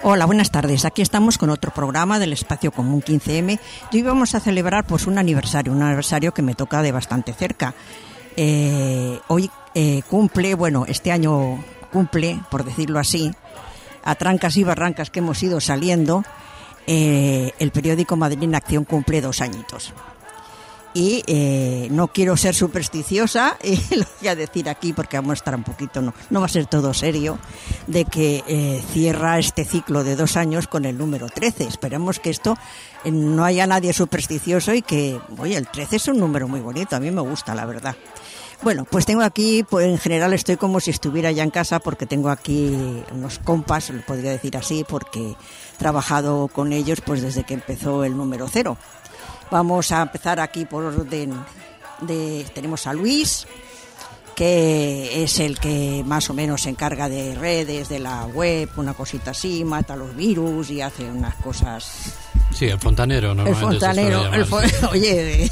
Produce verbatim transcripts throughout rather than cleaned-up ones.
Hola, buenas tardes. Aquí estamos con otro programa del Espacio Común quince eme y hoy vamos a celebrar pues un aniversario, un aniversario que me toca de bastante cerca. Eh, hoy eh, cumple, bueno, este año cumple, por decirlo así, a trancas y barrancas que hemos ido saliendo, eh, el periódico Madrid en Acción cumple dos añitos. Y eh, no quiero ser supersticiosa, y lo voy a decir aquí porque vamos a estar un poquito, no, no va a ser todo serio, de que eh, cierra este ciclo de dos años con el número trece. Esperemos que esto eh, no haya nadie supersticioso y que, oye, el trece es un número muy bonito, a mí me gusta, la verdad. Bueno, pues tengo aquí, pues en general estoy como si estuviera ya en casa porque tengo aquí unos compas, lo podría decir así, porque he trabajado con ellos pues desde que empezó el número cero. Vamos a empezar aquí por orden de... Tenemos a Luis, que es el que más o menos se encarga de redes, de la web, una cosita así, mata los virus y hace unas cosas... Sí, el fontanero, ¿no? El fontanero, el fo... oye...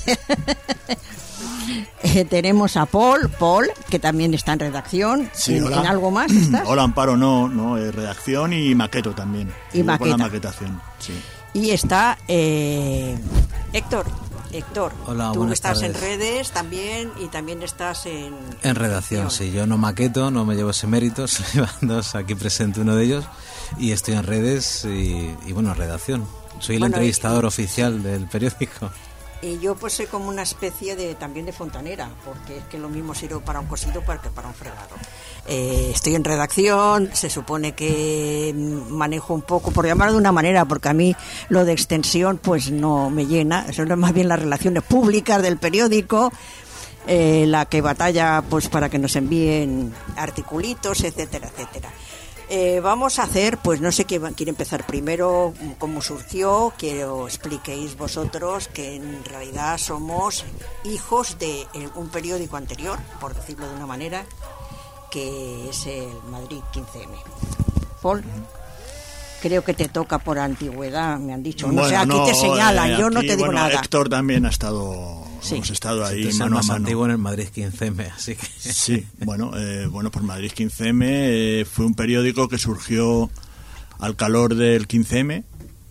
eh, tenemos a Paul, Paul, que también está en redacción. Sí, ¿En, hola. ¿En algo más estás? Hola, Amparo, no, no, eh, redacción y maqueto también. Y maqueta. Con la maquetación, sí. Y está eh, Héctor. Héctor, hola, tú estás tardes. en redes también y también estás en... En redacción, sí. Yo no maqueto, no me llevo ese mérito, soy dos, aquí presente uno de ellos, y estoy en redes y, y bueno, redacción. Soy el bueno, entrevistador y, oficial del periódico. Y yo pues soy como una especie de también de fontanera, porque es que lo mismo sirve para un cosido que para un fregado. Eh, estoy en redacción, se supone que manejo un poco, por llamarlo de una manera, porque a mí lo de extensión pues no me llena, son más bien las relaciones públicas del periódico, eh, la que batalla pues para que nos envíen articulitos, etcétera, etcétera. Eh, vamos a hacer, pues no sé quién quiere empezar primero, cómo surgió, quiero expliquéis vosotros que en realidad somos hijos de un periódico anterior, por decirlo de una manera, que es el Madrid quince eme. Paul, creo que te toca por antigüedad, me han dicho. No bueno, sé, aquí no, te señalan, eh, yo no aquí, te digo bueno, nada. Héctor también ha estado, sí. hemos estado ahí sí, mano más a mano. antiguo en el Madrid quince eme, así que... Sí, bueno, eh, bueno, pues Madrid quince eme eh, fue un periódico que surgió al calor del quince eme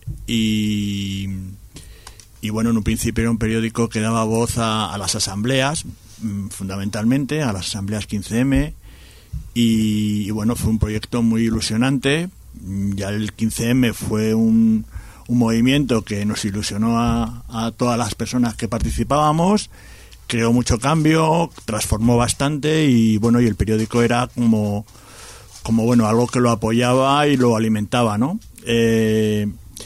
y, y bueno, en un principio era un periódico que daba voz a, a las asambleas, fundamentalmente a las asambleas quince eme. Y, y bueno, fue un proyecto muy ilusionante. Ya el quince eme fue un, un movimiento que nos ilusionó a, a todas las personas que participábamos, creó mucho cambio, transformó bastante y bueno, y el periódico era como, como bueno, algo que lo apoyaba y lo alimentaba, ¿no? Eh,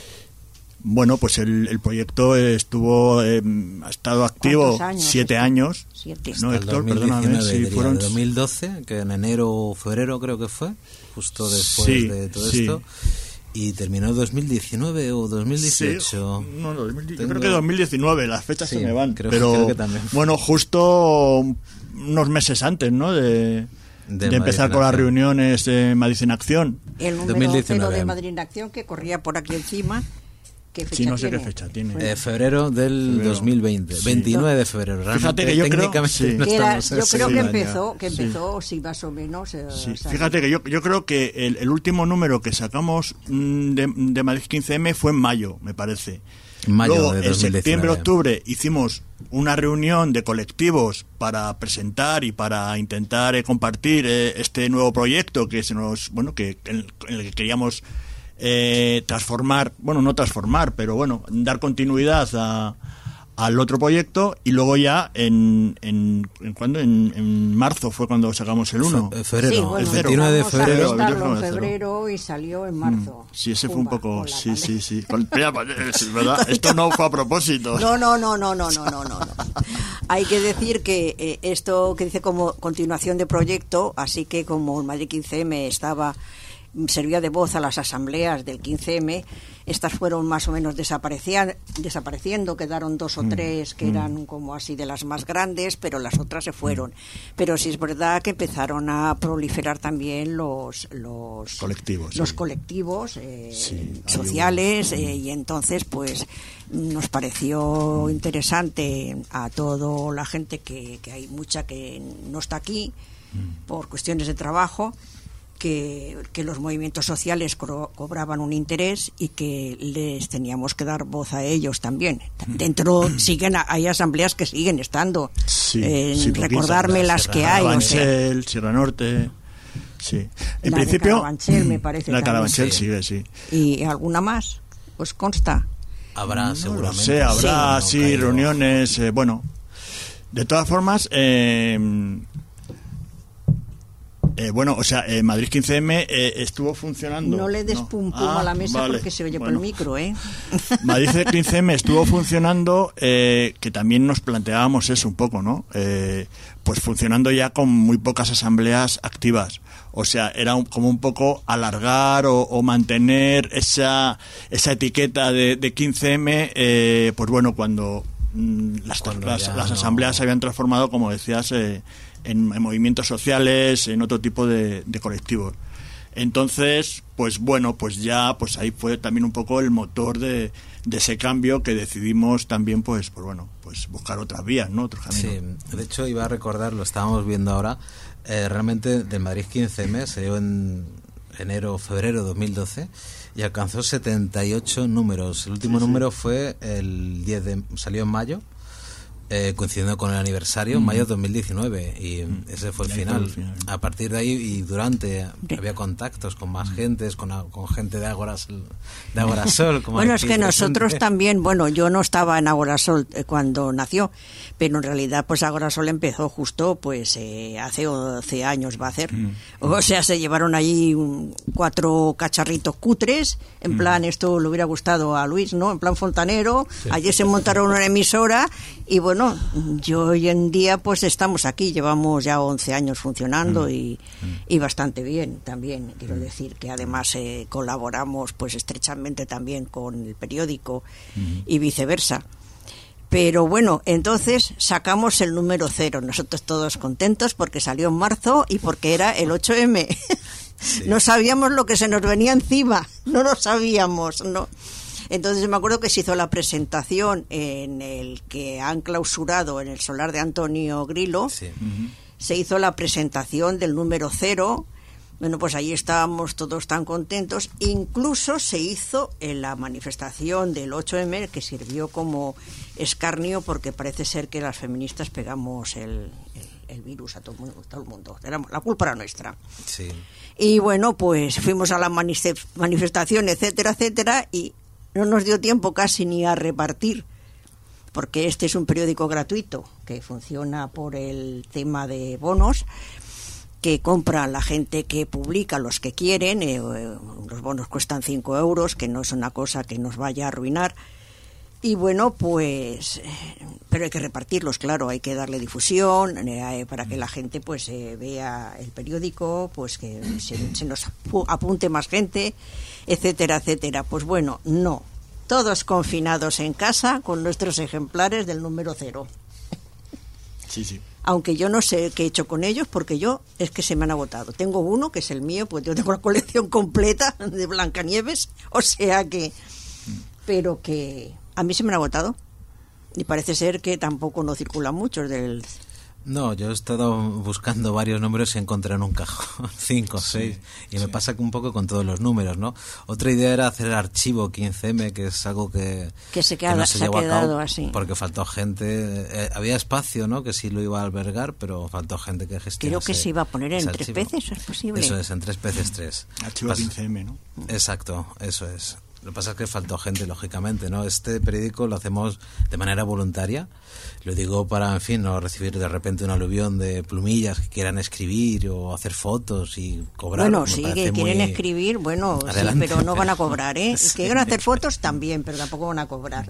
Bueno, pues el, el proyecto estuvo eh, ha estado activo años, siete años. Siete. No, Héctor, perdóname si fueron dos mil doce, que en enero o febrero creo que fue, justo después sí, de todo sí. esto. Y terminó dos mil diecinueve o dos mil dieciocho. Sí, no, dos mil diecinueve, Tengo... yo creo que dos mil diecinueve, las fechas sí, se me van. Creo, pero creo que también. Bueno, justo unos meses antes, ¿no? De, de, de empezar con las reuniones de Madrid en Acción. El número cero de Madrid en Acción que corría por aquí encima. ¿Qué fecha sí, no sé tiene? qué fecha tiene. Eh, febrero del febrero. dos mil veinte, sí. veintinueve de febrero. Realmente, fíjate que yo creo, sí. no que era, yo creo que empezó, que empezó, sí, sí más o menos. Eh, sí. Fíjate que yo, yo creo que el, el último número que sacamos de, de Madrid quince eme fue en mayo, me parece. Mayo Luego, de en septiembre, octubre, hicimos una reunión de colectivos para presentar y para intentar eh, compartir eh, este nuevo proyecto que se nos, bueno, que en, en el que queríamos Eh, transformar, bueno, no transformar, pero bueno, dar continuidad a, al otro proyecto y luego ya en en, en cuando en, en marzo fue cuando sacamos el uno. Fe, febrero, sí, bueno, el veintinueve de febrero. En febrero y salió en marzo. Mm, sí, ese Pumba, fue un poco, sí, sí, sí, con, es verdad, esto no fue a propósito. No, no, no, no, no, no, no, no. Hay que decir que eh, esto que dice como continuación de proyecto, así que como el Madrid quince eme estaba servía de voz a las asambleas del quince eme, estas fueron más o menos desapareciendo, quedaron dos o tres que eran como así de las más grandes, pero las otras se fueron. Pero sí es verdad que empezaron a proliferar también los los colectivos, los sí. colectivos eh, sí, sociales eh, y entonces pues nos pareció interesante a toda la gente que, que hay mucha que no está aquí por cuestiones de trabajo. que, que los movimientos sociales co- cobraban un interés y que les teníamos que dar voz a ellos también. Dentro siguen hay asambleas que siguen estando, sí, eh, sí, recordarme la las Sierra que hay. Carabanchel, O sea, Sierra Norte, sí. En la principio, de Carabanchel, me parece. la también. Carabanchel sigue, sí. ¿Y alguna más? ¿Os consta? Habrá, No seguramente. lo sé, habrá, Sí, sí, no caigo. reuniones, eh, bueno. De todas formas, eh, eh, bueno, o sea, eh, Madrid quince eme eh, estuvo funcionando. No le des No. pum pum Ah, a la mesa vale, porque se oye bueno. por el micro, ¿eh? Madrid quince eme estuvo funcionando, eh, que también nos planteábamos eso un poco, ¿no? Eh, pues funcionando ya con muy pocas asambleas activas. O sea, era un, como un poco alargar o, o mantener esa esa etiqueta de, de quince eme, eh, pues bueno, cuando mm, las, Cuando las, ya las no- asambleas se habían transformado, como decías, eh, en, en movimientos sociales, en otro tipo de, de colectivos. Entonces, pues bueno, pues ya, pues ahí fue también un poco el motor de, de ese cambio que decidimos también, pues, pues bueno, pues buscar otras vías, ¿no? Otros caminos. Sí, de hecho iba a recordar, lo estábamos viendo ahora, eh, realmente del Madrid quince eme se dio en enero, febrero de dos mil doce y alcanzó setenta y ocho números. El último Sí, sí. número fue el diez de, salió en mayo, eh, coincidiendo con el aniversario, en mayo de dos mil diecinueve, y ese fue el Y ahí final. fue el final. A partir de ahí y durante Sí. había contactos con más gentes, con, con gente de Agorasol, de Agorasol, como Bueno, aquí es que nosotros presente. también, bueno, yo no estaba en Agorasol eh, cuando nació, pero en realidad pues Agorasol empezó justo pues eh, hace once años va a ser. O sea, se llevaron allí un- cuatro cacharritos cutres, en plan, esto le hubiera gustado a Luis, ¿no? En plan fontanero, allí se montaron una emisora y bueno, yo hoy en día pues estamos aquí, llevamos ya once años funcionando y, y bastante bien también, quiero decir que además eh, colaboramos pues estrechamente también con el periódico y viceversa. Pero bueno, entonces sacamos el número cero, nosotros todos contentos porque salió en marzo y porque era el ocho eme. Sí. No sabíamos lo que se nos venía encima, no lo sabíamos, no. Entonces me acuerdo que se hizo la presentación en el que han clausurado en el solar de Antonio Grillo. Sí. Se hizo la presentación del número cero. Bueno, pues ahí estábamos todos tan contentos. Incluso se hizo en la manifestación del ocho eme, que sirvió como escarnio porque parece ser que las feministas pegamos el, el, el virus a todo, todo el mundo. Era la culpa era nuestra. Sí. Y bueno, pues fuimos a la manif- manifestación, etcétera, etcétera, y no nos dio tiempo casi ni a repartir, porque este es un periódico gratuito que funciona por el tema de bonos, que compra la gente que publica, los que quieren. Eh, los bonos cuestan cinco euros, que no es una cosa que nos vaya a arruinar. Y bueno, pues, eh, pero hay que repartirlos, claro, hay que darle difusión eh, para que la gente pues eh, vea el periódico, pues que se, se nos apu- apunte más gente, etcétera, etcétera. Pues bueno, no, todos confinados en casa con nuestros ejemplares del número cero. Sí, sí. Aunque yo no sé qué he hecho con ellos porque yo es que se me han agotado. Tengo uno que es el mío, pues yo tengo la colección completa de Blancanieves, o sea que, pero que a mí se me han agotado y parece ser que tampoco no circulan muchos del... No, yo he estado buscando varios números y encontré en un cajón cinco o seis, y me pasa un poco con todos los números, ¿no? Otra idea era hacer el archivo quince eme, que es algo que, Que se queda- no se se ha llevó a quedado cabo así. porque faltó gente. Eh, había espacio, ¿no?, que sí lo iba a albergar, pero faltó gente que gestionase. Creo que se iba a poner en ese tres archivo. P C, ¿eso es posible? Eso es, en tres P Cs tres. Archivo Pas- quince eme, ¿no? Exacto, eso es. Lo que pasa es que faltó gente, lógicamente, ¿no? Este periódico lo hacemos de manera voluntaria. Lo digo para, en fin, no recibir de repente un aluvión de plumillas que quieran escribir o hacer fotos y cobrar. Bueno, Me sí, parece que quieren muy- escribir, bueno, sí, Adelante, pero no van a pero- cobrar, ¿eh? Sí. Que quieren hacer fotos también, pero tampoco van a cobrar.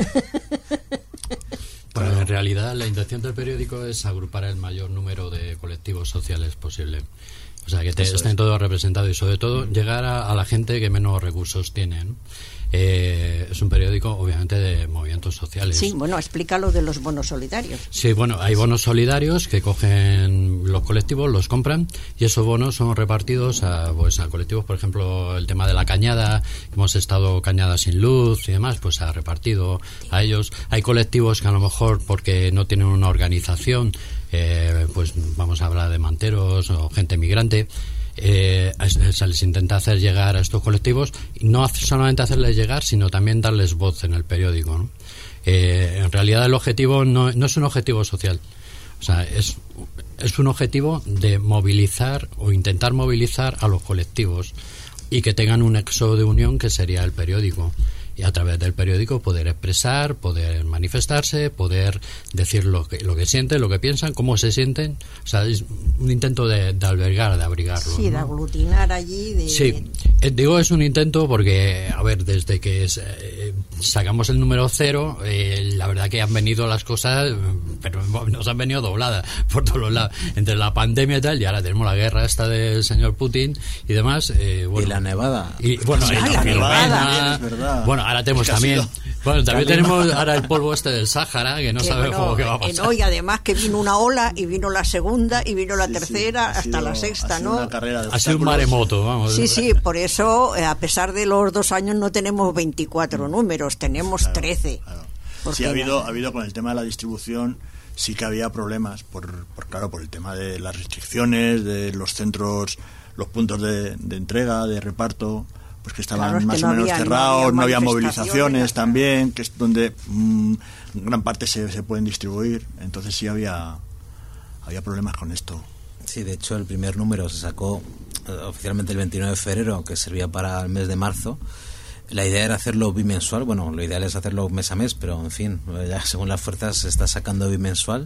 Bueno, en realidad la intención del periódico es agrupar el mayor número de colectivos sociales posible. O sea, que te, estén todos representados y sobre todo llegar a, a la gente que menos recursos tiene, ¿no? Eh, es un periódico obviamente de movimientos sociales. Sí, bueno, explícalo de los bonos solidarios. Sí, bueno, hay bonos solidarios que cogen los colectivos, los compran y esos bonos son repartidos a, pues, a colectivos, por ejemplo, el tema de la cañada, hemos estado cañada sin luz y demás, pues se ha repartido a ellos. Hay colectivos que a lo mejor porque no tienen una organización, eh, pues vamos a hablar de manteros o gente migrante, eh, se les intenta hacer llegar a estos colectivos, y no solamente hacerles llegar, sino también darles voz en el periódico, ¿no? Eh, en realidad el objetivo no, no es un objetivo social, o sea, es, es un objetivo de movilizar o intentar movilizar a los colectivos y que tengan un nexo de unión que sería el periódico. Y a través del periódico poder expresar, poder manifestarse, poder decir lo que lo que sienten, lo que piensan, cómo se sienten. O sea, es un intento de, de albergar, de abrigarlos. Sí, ¿no? de aglutinar allí. De... Sí, eh, digo es un intento porque, a ver, desde que es, eh, sacamos el número cero, eh, la verdad que han venido las cosas, pero nos han venido dobladas por todos los lados. Entre la pandemia y tal, y ahora tenemos la guerra esta del señor Putin y demás. Eh, bueno, y la nevada. Y, bueno, sí, y la la nevada, es verdad. Bueno, ahora tenemos Es que también, sido... bueno, también tenemos ahora el polvo este del Sáhara, que no que, sabemos bueno, qué va a eh, pasar. no, y además que vino una ola y vino la segunda y vino la Sí, tercera sí, ha hasta sido- la ha sexta, sido ¿no? una carrera de Ha sido un obstáculos. maremoto, vamos. Sí, sí, por eso, eh, a pesar de los dos años, no tenemos veinticuatro números, tenemos Claro, trece. claro. Porque Sí, ha habido, ya- ha habido con el tema de la distribución, sí que había problemas, por, por claro, por el tema de las restricciones, de los centros, los puntos de, de entrega, de reparto, pues que estaban Claro, es que más no o menos había- no cerrados, había no había manifestaciones, movilizaciones nada. también, que es donde mm, gran parte se, se pueden distribuir, entonces sí había, había problemas con esto. Sí, de hecho el primer número se sacó eh, oficialmente el veintinueve de febrero, que servía para el mes de marzo. La idea era hacerlo bimensual, bueno, lo ideal es hacerlo mes a mes, pero en fin, ya según las fuerzas se está sacando bimensual.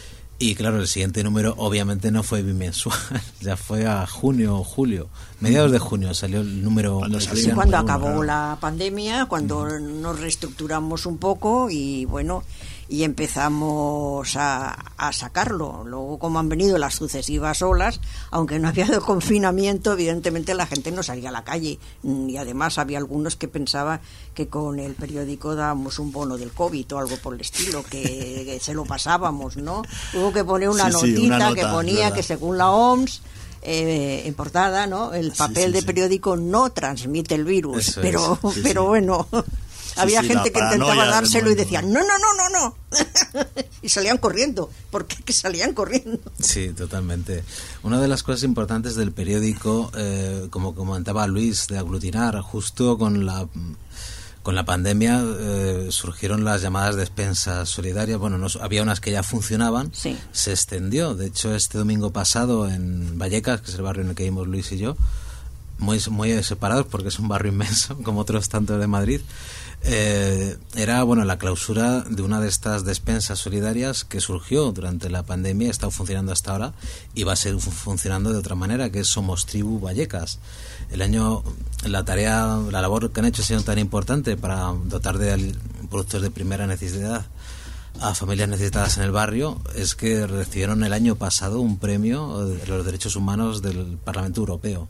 Y claro, el siguiente número obviamente no fue bimensual, ya fue a junio o julio, mediados de junio salió el número. Cuando el salió. Sí, siguiente. cuando Bueno, acabó claro. la pandemia, cuando nos reestructuramos un poco y bueno, y empezamos a, a sacarlo. Luego, como han venido las sucesivas olas, aunque no había de confinamiento, evidentemente la gente no salía a la calle. Y además había algunos que pensaban que con el periódico dábamos un bono del COVID o algo por el estilo, que, que se lo pasábamos, ¿no? Hubo que poner una Sí, sí, notita una nota, que es ponía verdad. que según la O M S, eh, en portada, ¿no? El Sí, papel sí, de sí. periódico no transmite el virus, Eso pero, es, sí, pero sí. bueno, había sí, gente la que intentaba paranoia del dárselo y momento. decían, no, no, no, no, no, y salían corriendo, ¿por qué que salían corriendo? Sí, totalmente. Una de las cosas importantes del periódico, eh, como comentaba Luis, de aglutinar, justo con la con la pandemia eh, surgieron las llamadas despensas solidarias. Bueno, no, había unas que ya funcionaban, Sí. se extendió. De hecho, este domingo pasado en Vallecas, que es el barrio en el que vivimos Luis y yo, muy, muy separados porque es un barrio inmenso, como otros tantos de Madrid, eh, era bueno la clausura de una de estas despensas solidarias que surgió durante la pandemia, ha estado funcionando hasta ahora y va a seguir fu- funcionando de otra manera, que es Somos Tribu Vallecas. El año, la tarea, la labor que han hecho ha sido tan importante para dotar de al- productos de primera necesidad a familias necesitadas en el barrio, es que recibieron el año pasado un premio de los derechos humanos del Parlamento Europeo.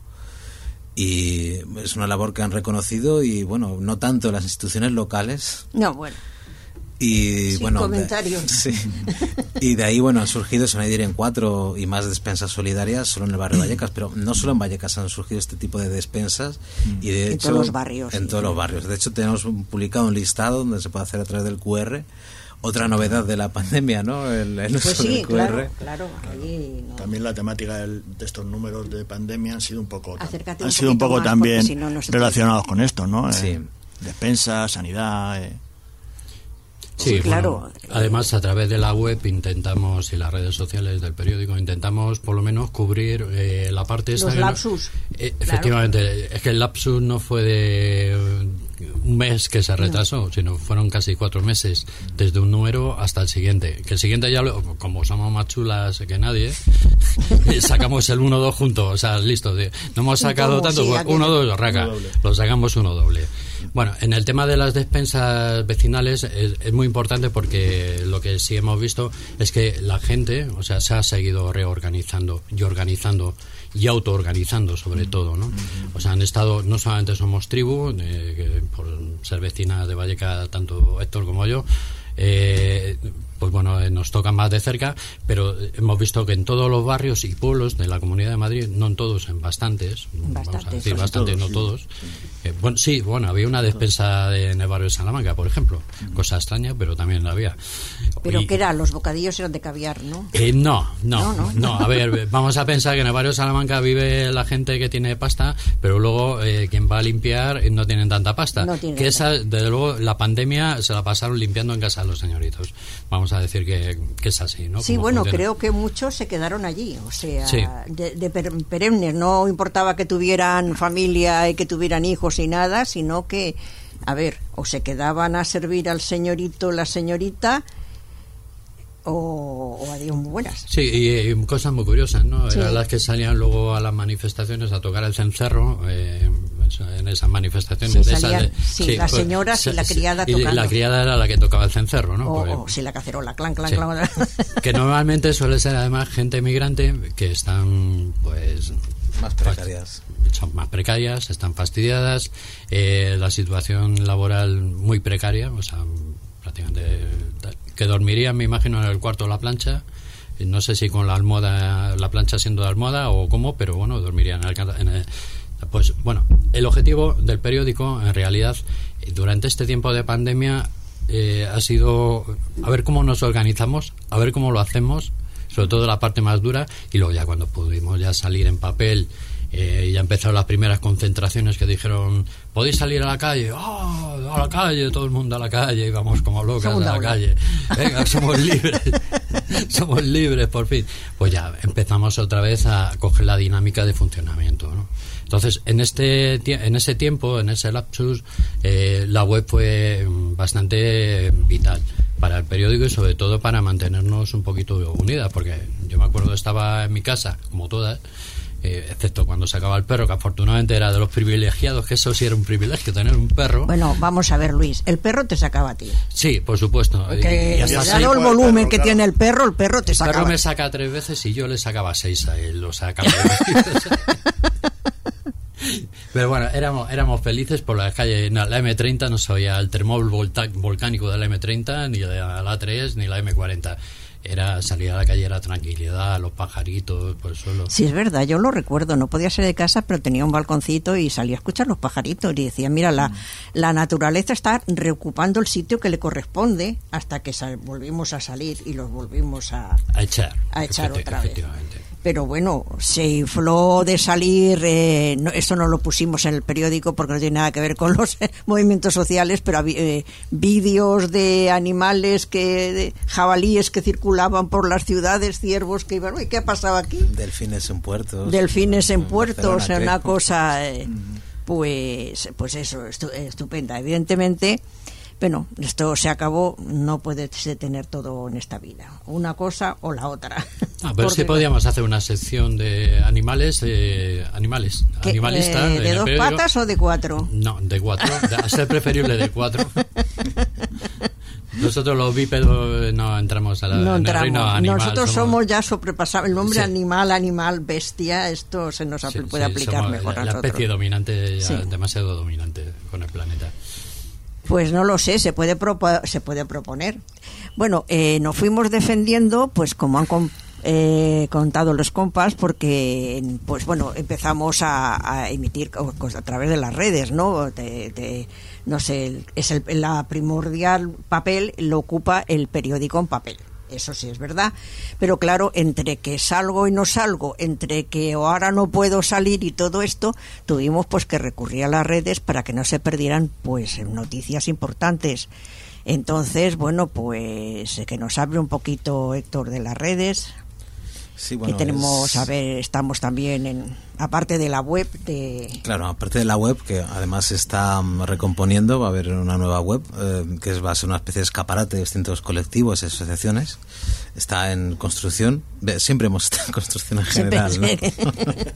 Y es una labor que han reconocido y, bueno, no tanto las instituciones locales. No, bueno, Y, Sin bueno, de- comentarios. sí. Y de ahí, bueno, han surgido, se van a ir en cuatro y más despensas solidarias solo en el barrio de Vallecas, pero no solo en Vallecas han surgido este tipo de despensas. Y de En hecho, todos los barrios, En sí. todos los barrios. De hecho, tenemos un- publicado un listado donde se puede hacer a través del Q R. Otra novedad de la pandemia, ¿no? El, el uso pues sí, del Q R. claro, claro, ahí no. También la temática del- de estos números de pandemia han sido un poco Acércate han un sido un poquito poco más, también porque si no, no se te- relacionados con esto, ¿no? Sí. Eh, despensa, sanidad. eh. Sí, Sí, claro. bueno, además, a través de la web intentamos y las redes sociales del periódico intentamos por lo menos cubrir eh, la parte esta Los que no- lapsus. eh, Claro. efectivamente, es que el lapsus no fue de eh, un mes que se retrasó, sino fueron casi cuatro meses desde un número hasta el siguiente. Que el siguiente ya, lo, como somos más chulas que nadie, sacamos el uno dos juntos, o sea, listo. De, no hemos sacado ¿Cómo? tanto, Sí, pues, aquel- uno dos, raca, Uno doble. lo sacamos uno doble. Bueno, en el tema de las despensas vecinales es, es muy importante porque lo que sí hemos visto es que la gente, o sea, se ha seguido reorganizando y organizando y autoorganizando sobre todo, ¿no? O sea, han estado, no solamente somos tribu, eh, que por ser vecina de Vallecas, tanto Héctor como yo, eh, pues bueno, eh, nos tocan más de cerca, pero hemos visto que en todos los barrios y pueblos de la Comunidad de Madrid, no en todos, en bastantes, bastantes vamos a decir casi bastantes, todos, no sí. todos. Eh, bueno, sí, bueno, había una despensa de, en el barrio de Salamanca, por ejemplo, cosa extraña, pero también la había. Pero Y- que era, los bocadillos eran de caviar, ¿no? eh, no, no, No, no, no. A ver, vamos a pensar que en el barrio de Salamanca vive la gente que tiene pasta, pero luego eh, quien va a limpiar eh, no tienen tanta pasta. No tienen que tanta. esa, desde luego, la pandemia se la pasaron limpiando en casa los señoritos. Vamos a decir que, que es así, ¿no? Sí, Como bueno, funciona. creo que muchos se quedaron allí, o sea, Sí. de, de per- perennes, no importaba que tuvieran familia y que tuvieran hijos y nada, sino que, a ver, o se quedaban a servir al señorito, la señorita, o, o adiós muy buenas. Sí, y, y cosas muy curiosas, ¿no? Sí. Eran las que salían luego a las manifestaciones a tocar el cencerro, eh, en esas manifestaciones. Sí, de esas salían- de- sí, las pues, señoras y la se- criada y tocando. la criada era la que tocaba el cencerro, ¿no? O, Pues- o si la cacerola, clan, clan, Sí. clan. Que normalmente suele ser además gente migrante que están, pues, Más precarias. son más precarias, están fastidiadas, eh, la situación laboral muy precaria, o sea, prácticamente que dormirían, me imagino, en el cuarto de la plancha. No sé si con la almohada, la plancha siendo de almohada o cómo, pero bueno, dormirían en el, ca- en el- pues bueno, el objetivo del periódico, en realidad, durante este tiempo de pandemia, eh, ha sido a ver cómo nos organizamos, a ver cómo lo hacemos, sobre todo la parte más dura, y luego ya cuando pudimos ya salir en papel, eh, ya empezaron las primeras concentraciones que dijeron, ¿podéis salir a la calle? ¡Oh, a la calle! Todo el mundo a la calle, y vamos como locas a Segunda la ola. calle. Venga, somos libres. Somos libres, por fin. Pues ya empezamos otra vez a coger la dinámica de funcionamiento, ¿no? Entonces, en este tie- en ese tiempo, en ese lapsus, eh, la web fue mm, bastante vital para el periódico y sobre todo para mantenernos un poquito unidas, porque yo me acuerdo estaba en mi casa, como todas, eh, excepto cuando sacaba el perro, que afortunadamente era de los privilegiados, que eso sí era un privilegio, tener un perro. Bueno, vamos a ver, Luis, el perro te sacaba a ti. Sí, por supuesto. Que Y hasta así dado el fue el volumen perro, que claro. tiene el perro, el perro te El perro sacaba. me saca tres veces y yo le sacaba seis a él, o sea, cada Pero bueno, éramos, éramos felices por las calles. No, la eme treinta no se oía el termóvil volta- volcánico de la eme treinta, ni de la A tres, ni la eme cuarenta. Era salir a la calle, era tranquilidad, los pajaritos por el suelo. Sí, es verdad, yo lo recuerdo, no podía ser de casa, pero tenía un balconcito y salía a escuchar los pajaritos y decía, mira, la, la naturaleza está reocupando el sitio que le corresponde hasta que sal- volvimos a salir y los volvimos a, A echar. a echar efecti- otra vez. efectivamente. Pero bueno, se infló de salir, eh, no, esto no lo pusimos en el periódico porque no tiene nada que ver con los eh, movimientos sociales, pero había eh, vídeos de animales, que de jabalíes que circulaban por las ciudades, ciervos que iban, uy, ¿qué ha pasado aquí? Delfines en puertos. Delfines en En puertos, Barcelona, una creo. cosa, eh, pues, pues eso, estu- estupenda. Evidentemente, bueno, esto se acabó, no puede tener todo en esta vida, una cosa o la otra. Ah, pero es que Porque- podíamos hacer una sección de animales, eh, animales, ¿Qué, animalista. eh, en ¿De el dos periódico. patas o de cuatro? No, de cuatro. De- a ser preferible de cuatro. Nosotros los bípedos no entramos a la, No en el reino entramos. animal. Nosotros somos, ya sobrepasados. El nombre Sí. animal, animal, bestia, esto se nos Sí, apl- puede sí, aplicar somos mejor la, a la nosotros. especie dominante, ya Sí. demasiado dominante con el planeta. Pues no lo sé, se puede propo- se puede proponer. Bueno, eh, nos fuimos defendiendo, pues como han com- eh, contado los compas, porque pues bueno, empezamos a, a emitir co- cosas a través de las redes, ¿no? De- de- no sé, es el la primordial papel lo ocupa el periódico en papel. Eso sí es verdad, pero claro, entre que salgo y no salgo, entre que ahora no puedo salir y todo esto, tuvimos pues que recurrir a las redes para que no se perdieran pues noticias importantes. Entonces, bueno, pues que nos hable un poquito Héctor de las redes. Sí, bueno, que tenemos, es- a ver, estamos también en, aparte de la web de... Claro, aparte de la web, que además se está mm, recomponiendo, va a haber una nueva web, eh, que es- va a ser una especie de escaparate de distintos colectivos y asociaciones. Está en construcción. Ve, Siempre hemos estado en construcción en Siempre- general, ¿no?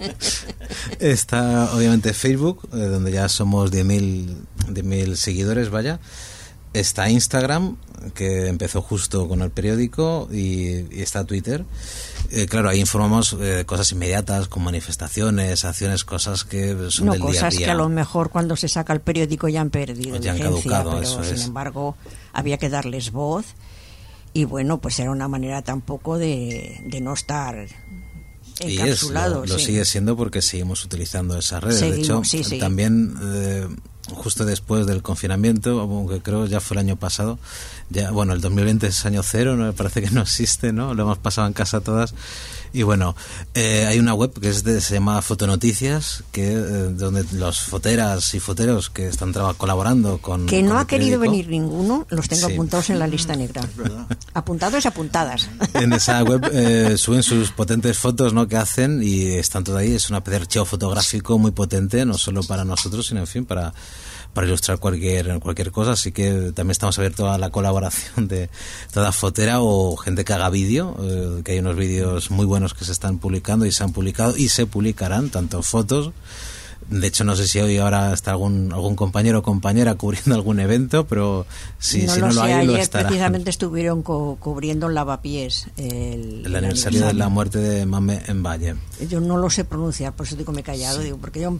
Está obviamente Facebook, eh, donde ya somos diez mil seguidores, vaya. Está Instagram, que empezó justo con el periódico, y, y está Twitter. Eh, claro, ahí informamos eh, cosas inmediatas, con manifestaciones, acciones, cosas que son No, del día a cosas día. que a lo mejor cuando se saca el periódico ya han perdido Ya han vigencia, caducado, pero eso sin es. embargo había que darles voz. y bueno, pues era una manera tampoco de, de no estar Y encapsulado. es, lo, lo sí. sigue siendo porque seguimos utilizando esas redes. Seguimos, de hecho, sí, sí. también eh, justo después del confinamiento, aunque creo ya fue el año pasado, ya bueno, el dos mil veinte es año cero, no me parece que no existe, ¿no? Lo hemos pasado en casa todas. Y bueno, eh, hay una web que es de, se llama Fotonoticias, que eh, donde los foteras y foteros que están traba, colaborando con que no con ha el querido periódico, venir ninguno, los tengo Sí. apuntados en la lista negra. Apuntados y apuntadas. En esa web eh, suben sus potentes fotos, ¿no?, que hacen, y están todo ahí. Es una especie de archivo fotográfico muy potente, no solo para nosotros, sino en fin para para ilustrar cualquier cualquier cosa. Así que también estamos abiertos a la colaboración de toda fotera o gente que haga vídeo, eh, que hay unos vídeos muy buenos que se están publicando y se han publicado y se publicarán, tanto fotos. De hecho, no sé si hoy ahora está algún algún compañero o compañera cubriendo algún evento, pero si no si lo no sé, lo hay, lo ayer estará. precisamente estuvieron co cubriendo en Lavapiés el, El aniversario de la muerte de Mame en Valle. Yo no lo sé pronunciar, por eso digo me he callado, sí. digo, porque yo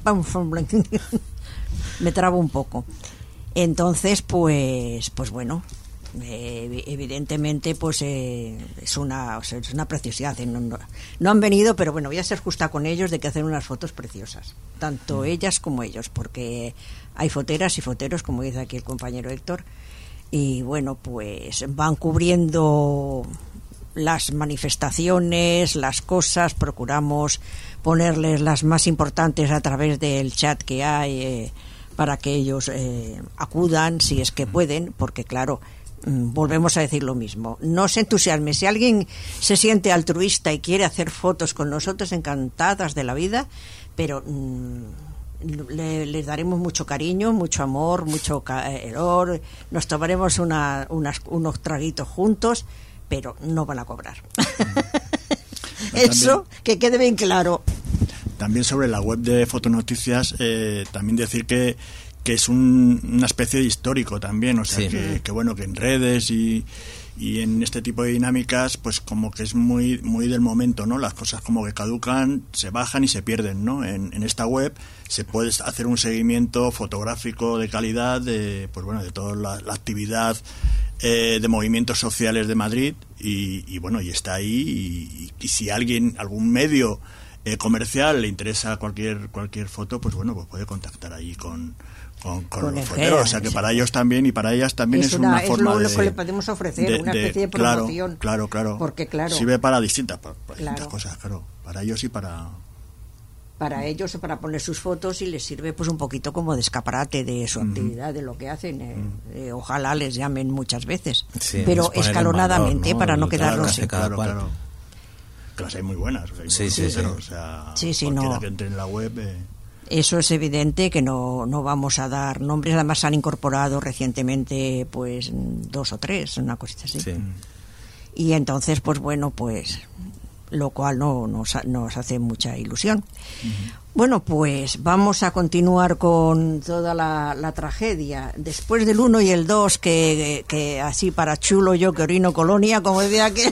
me trabo un poco. Entonces, pues, pues bueno, eh, evidentemente, pues eh, es una, o sea, es una preciosidad. No, no, no han venido, pero bueno, voy a ser justa con ellos de que hacen unas fotos preciosas, tanto mm. ellas como ellos, porque hay foteras y foteros, como dice aquí el compañero Héctor, y bueno, pues van cubriendo las manifestaciones, las cosas, procuramos ponerles las más importantes a través del chat que hay eh, para que ellos eh, acudan si es que pueden, porque claro, mm, volvemos a decir lo mismo, no se entusiasme, si alguien se siente altruista y quiere hacer fotos con nosotros, encantadas de la vida, pero mm, le, les daremos mucho cariño, mucho amor, mucho calor, nos tomaremos una, unas, unos traguitos juntos, pero no van a cobrar. Eso, también, que quede bien claro. También sobre la web de Fotonoticias, eh, también decir que, que es un, una especie de histórico también, o sea, sí. que, que bueno, que en redes y, y en este tipo de dinámicas, pues como que es muy muy del momento, ¿no? Las cosas como que caducan, se bajan y se pierden, ¿no? En, en esta web se puede hacer un seguimiento fotográfico de calidad de, pues bueno, de toda la, la actividad eh, de movimientos sociales de Madrid y, y bueno, y está ahí y, y si alguien, algún medio eh, comercial le interesa cualquier cualquier foto, pues bueno, pues puede contactar ahí con con, con, con los foteros, o sea que sí. para ellos también y para ellas también es, es una, una forma es lo, de, lo que le podemos ofrecer, de, una especie de, de promoción. Claro, claro, claro. Porque claro, sirve para distintas, para, para claro. distintas cosas, claro, para ellos y para para ellos, para poner sus fotos y les sirve pues un poquito como de escaparate de su actividad, uh-huh. de lo que hacen. Eh, uh-huh. eh, ojalá les llamen muchas veces, sí, pero escalonadamente, valor, ¿no? Para no quedarnos sin. Claro, claro. Que las hay muy buenas. O sea, sí, sí, sí. O sea, sí, sí, cualquiera no. que entre en la web. Eh. Eso es evidente que no, no vamos a dar nombres. Además, se han incorporado recientemente, pues, dos o tres, una cosita así. Sí. Y entonces, pues bueno, pues. Lo cual no nos, nos hace mucha ilusión. Uh-huh. Bueno, pues vamos a continuar con toda la, la tragedia. Después del uno y el dos, que, que así para chulo yo que orino colonia, como decía que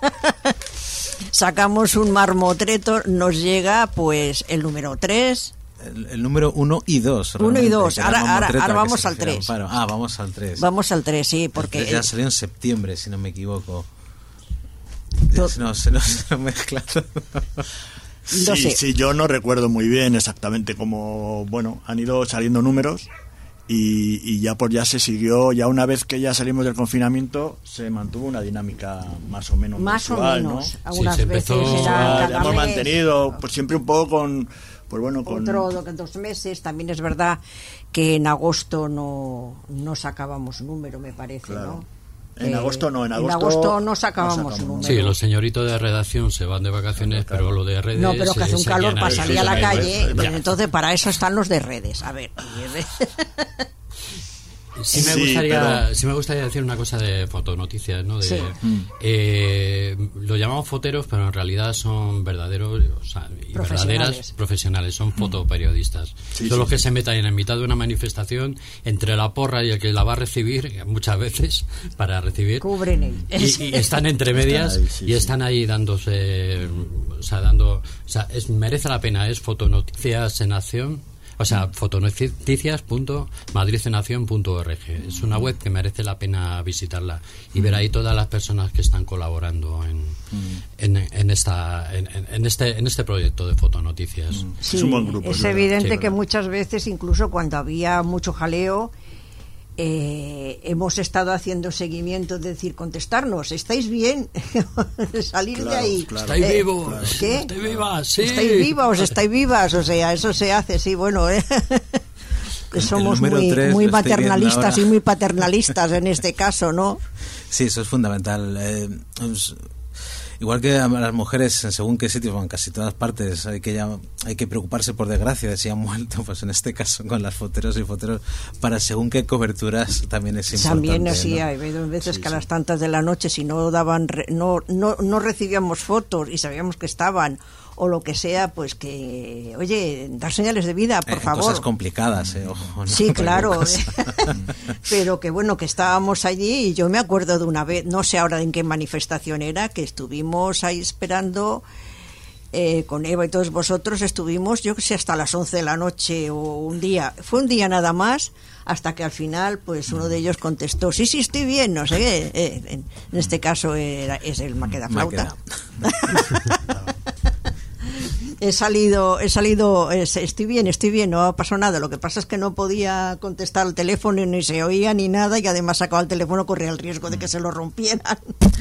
sacamos un marmotreto, nos llega pues el número tres. El, el número uno y dos. Uno y dos. Ahora, ahora, ahora vamos al tres. Ah, vamos al tres. Vamos al tres, sí, porque... Ya salió en septiembre, si no me equivoco. No, no, se nos mezcla. Sí, no sé. sí, yo no recuerdo muy bien exactamente cómo, bueno, han ido saliendo números y, y ya pues ya se siguió, ya una vez que ya salimos del confinamiento se mantuvo una dinámica más o menos más mensual, o menos, ¿no? algunas sí, veces empezó... era cada ya hemos mes. mantenido pues siempre un poco con pues bueno con otro dos meses. También es verdad que en agosto no no sacábamos número, me parece, claro. ¿no? En eh, agosto no, en agosto, en agosto no sacábamos, no sacábamos número. Sí, los señoritos de redacción se van de vacaciones, claro, claro. Pero lo de redes... No, pero que hace un calor para salir a la calle, pues, pues, entonces para eso están los de redes. A ver... Sí me, gustaría, sí, pero... sí me gustaría decir una cosa de fotonoticias, ¿no? De, sí. eh, lo llamamos foteros, pero en realidad son verdaderos, o sea, y verdaderas profesionales, son fotoperiodistas. Sí, son sí, los que sí. se metan en la mitad de una manifestación entre la porra y el que la va a recibir, muchas veces, para recibir. Cubren y, y están entre medias están ahí, sí, y están ahí dándose, o sea, dando, o sea, es, merece la pena, es Fotonoticias en acción. O sea, fotonoticias punto madridenación punto org. Es una web que merece la pena visitarla y ver ahí todas las personas que están colaborando en, en, en esta en, en este en este proyecto de fotonoticias. Sí, es un buen grupo. Es es evidente sí, que muchas veces, incluso cuando había mucho jaleo, Eh, hemos estado haciendo seguimiento, es decir, contestarnos, ¿estáis bien? Salir claro, de ahí. Claro, ¿Estáis eh, vivos? claro. ¿Qué? ¿Estáis vivas? Sí. ¿Estáis vivos? ¿Estáis vivas? O sea, eso se hace, sí, bueno, ¿eh? Somos muy, tres, muy lo estoy maternalistas y viendo muy paternalistas en este caso, ¿no? Sí, eso es fundamental. Eh, es, igual que a las mujeres en según qué sitios, bueno, en casi todas partes hay que ya, hay que preocuparse por desgracia de si han muerto, pues en este caso con las foteros y foteros para según qué coberturas también es importante. También así, ¿no? hay veces Sí, que a sí. las tantas de la noche, si no daban, re, no, no, no recibíamos fotos y sabíamos que estaban o lo que sea, pues que, oye, dar señales de vida, por Eh, favor. Cosas complicadas, eh, ojo. ¿no? Sí, claro, Cosa. pero que bueno, que estábamos allí y yo me acuerdo de una vez, no sé ahora en qué manifestación era, que estuvimos ahí esperando eh, con Eva y todos vosotros, estuvimos yo que sé hasta las once de la noche o un día, fue un día nada más, hasta que al final pues uno de ellos contestó, sí, sí, estoy bien, no sé qué, eh, en, en este caso era, es el Maqueda Flauta. He salido, he salido, estoy bien, estoy bien, no ha pasado nada. Lo que pasa es que no podía contestar al teléfono, ni se oía ni nada, y además sacaba el teléfono, corría el riesgo de que se lo rompieran.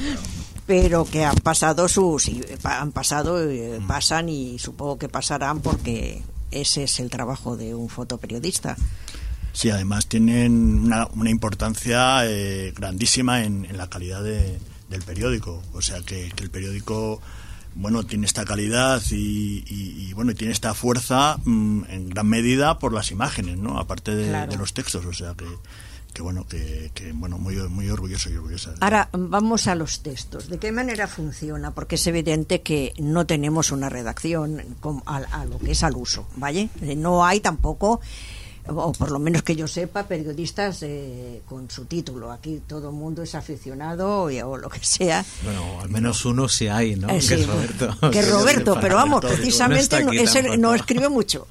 Pero que han pasado sus, sí, han pasado, eh, pasan y supongo que pasarán porque ese es el trabajo de un fotoperiodista. Sí, además tienen una, una importancia eh, grandísima en, en la calidad de, del periódico. O sea que, que el periódico, bueno, tiene esta calidad y, y, y bueno, y tiene esta fuerza mmm, en gran medida por las imágenes, ¿no? Aparte de, claro. de los textos, o sea que, que bueno, que, que bueno, muy muy orgulloso y orgullosa. Ahora vamos a los textos. ¿De qué manera funciona? Porque es evidente que no tenemos una redacción a, a lo que es al uso, ¿vale? No hay tampoco, o por lo menos que yo sepa, periodistas eh, con su título. Aquí todo el mundo es aficionado y, o lo que sea. Bueno, al menos uno sí hay, ¿no? Eh, sí, que es Roberto. Que es Roberto, pero vamos, precisamente no, es el, no escribe mucho.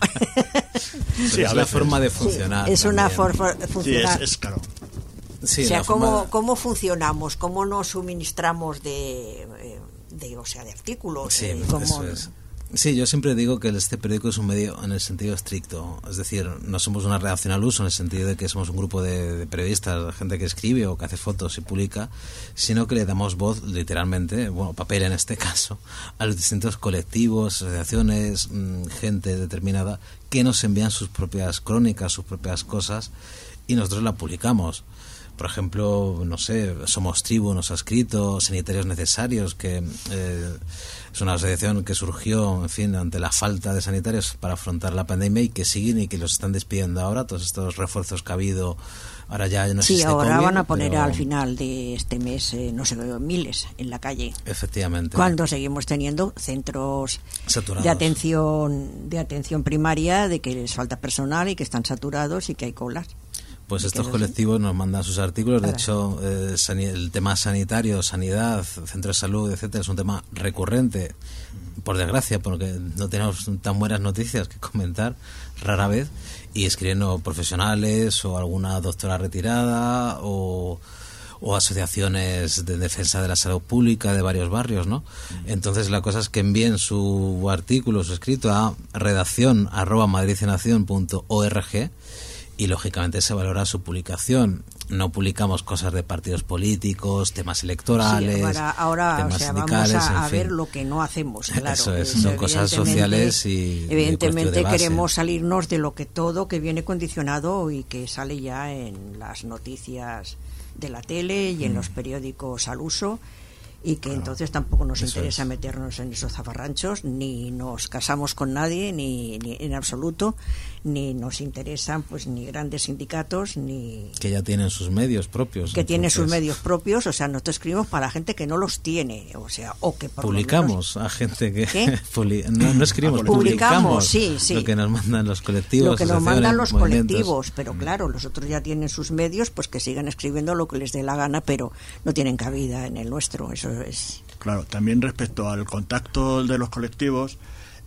Sí, es la forma de funcionar. Sí, es también. una forma de funcionar. Sí, es, es claro. Sí, o sea, ¿cómo, forma... ¿cómo funcionamos? ¿Cómo nos suministramos de, de, o sea, de artículos? Sí, eh, ¿cómo... eso es. Sí, yo siempre digo que este periódico es un medio en el sentido estricto, es decir, no somos una redacción al uso en el sentido de que somos un grupo de, de periodistas, de gente que escribe o que hace fotos y publica, sino que le damos voz literalmente, bueno, papel en este caso, a los distintos colectivos, asociaciones, mmm, gente determinada que nos envían sus propias crónicas, sus propias cosas y nosotros la publicamos. Por ejemplo, no sé, Somos Tribu nos ha escrito, Sanitarios Necesarios, que eh, es una asociación que surgió, en fin, ante la falta de sanitarios para afrontar la pandemia y que siguen y que los están despidiendo ahora, todos estos refuerzos que ha habido, ahora ya no existe Sí, ahora COVID, van a poner pero... al final de este mes, eh, no sé, miles en la calle. Efectivamente. Cuando seguimos teniendo centros saturados. de atención, de atención primaria, de que les falta personal y que están saturados y que hay colas. Pues estos colectivos nos mandan sus artículos. De hecho, eh, el tema sanitario, sanidad, centro de salud, etcétera, es un tema recurrente, por desgracia, porque no tenemos tan buenas noticias que comentar rara vez. Y escriben o profesionales o alguna doctora retirada o, o asociaciones de defensa de la salud pública de varios barrios, ¿no? Entonces la cosa es que envíen su artículo, su escrito a redacción arroba madridenación punto org y lógicamente se valora su publicación. No publicamos cosas de partidos políticos, temas electorales, sí, ahora, ahora temas o sea, sindicales, vamos a, en a fin. ver lo que no hacemos, claro. Eso es, Eso, son cosas sociales y evidentemente de queremos salirnos de lo que todo que viene condicionado y que sale ya en las noticias de la tele y en mm. los periódicos al uso, y que claro, entonces tampoco nos interesa es. meternos en esos zafarranchos, ni nos casamos con nadie, ni, ni en absoluto, ni nos interesan pues ni grandes sindicatos, ni... Que ya tienen sus medios propios. Que entonces... tienen sus medios propios, o sea, nosotros escribimos para la gente que no los tiene, o sea, o que por publicamos lo menos... a gente que... Publi... No, no escribimos, publicamos, publicamos sí, sí. lo que nos mandan los colectivos. Lo que nos mandan los movimientos. colectivos, pero claro, los otros ya tienen sus medios, pues que sigan escribiendo lo que les dé la gana, pero no tienen cabida en el nuestro, eso es... Claro, también respecto al contacto de los colectivos,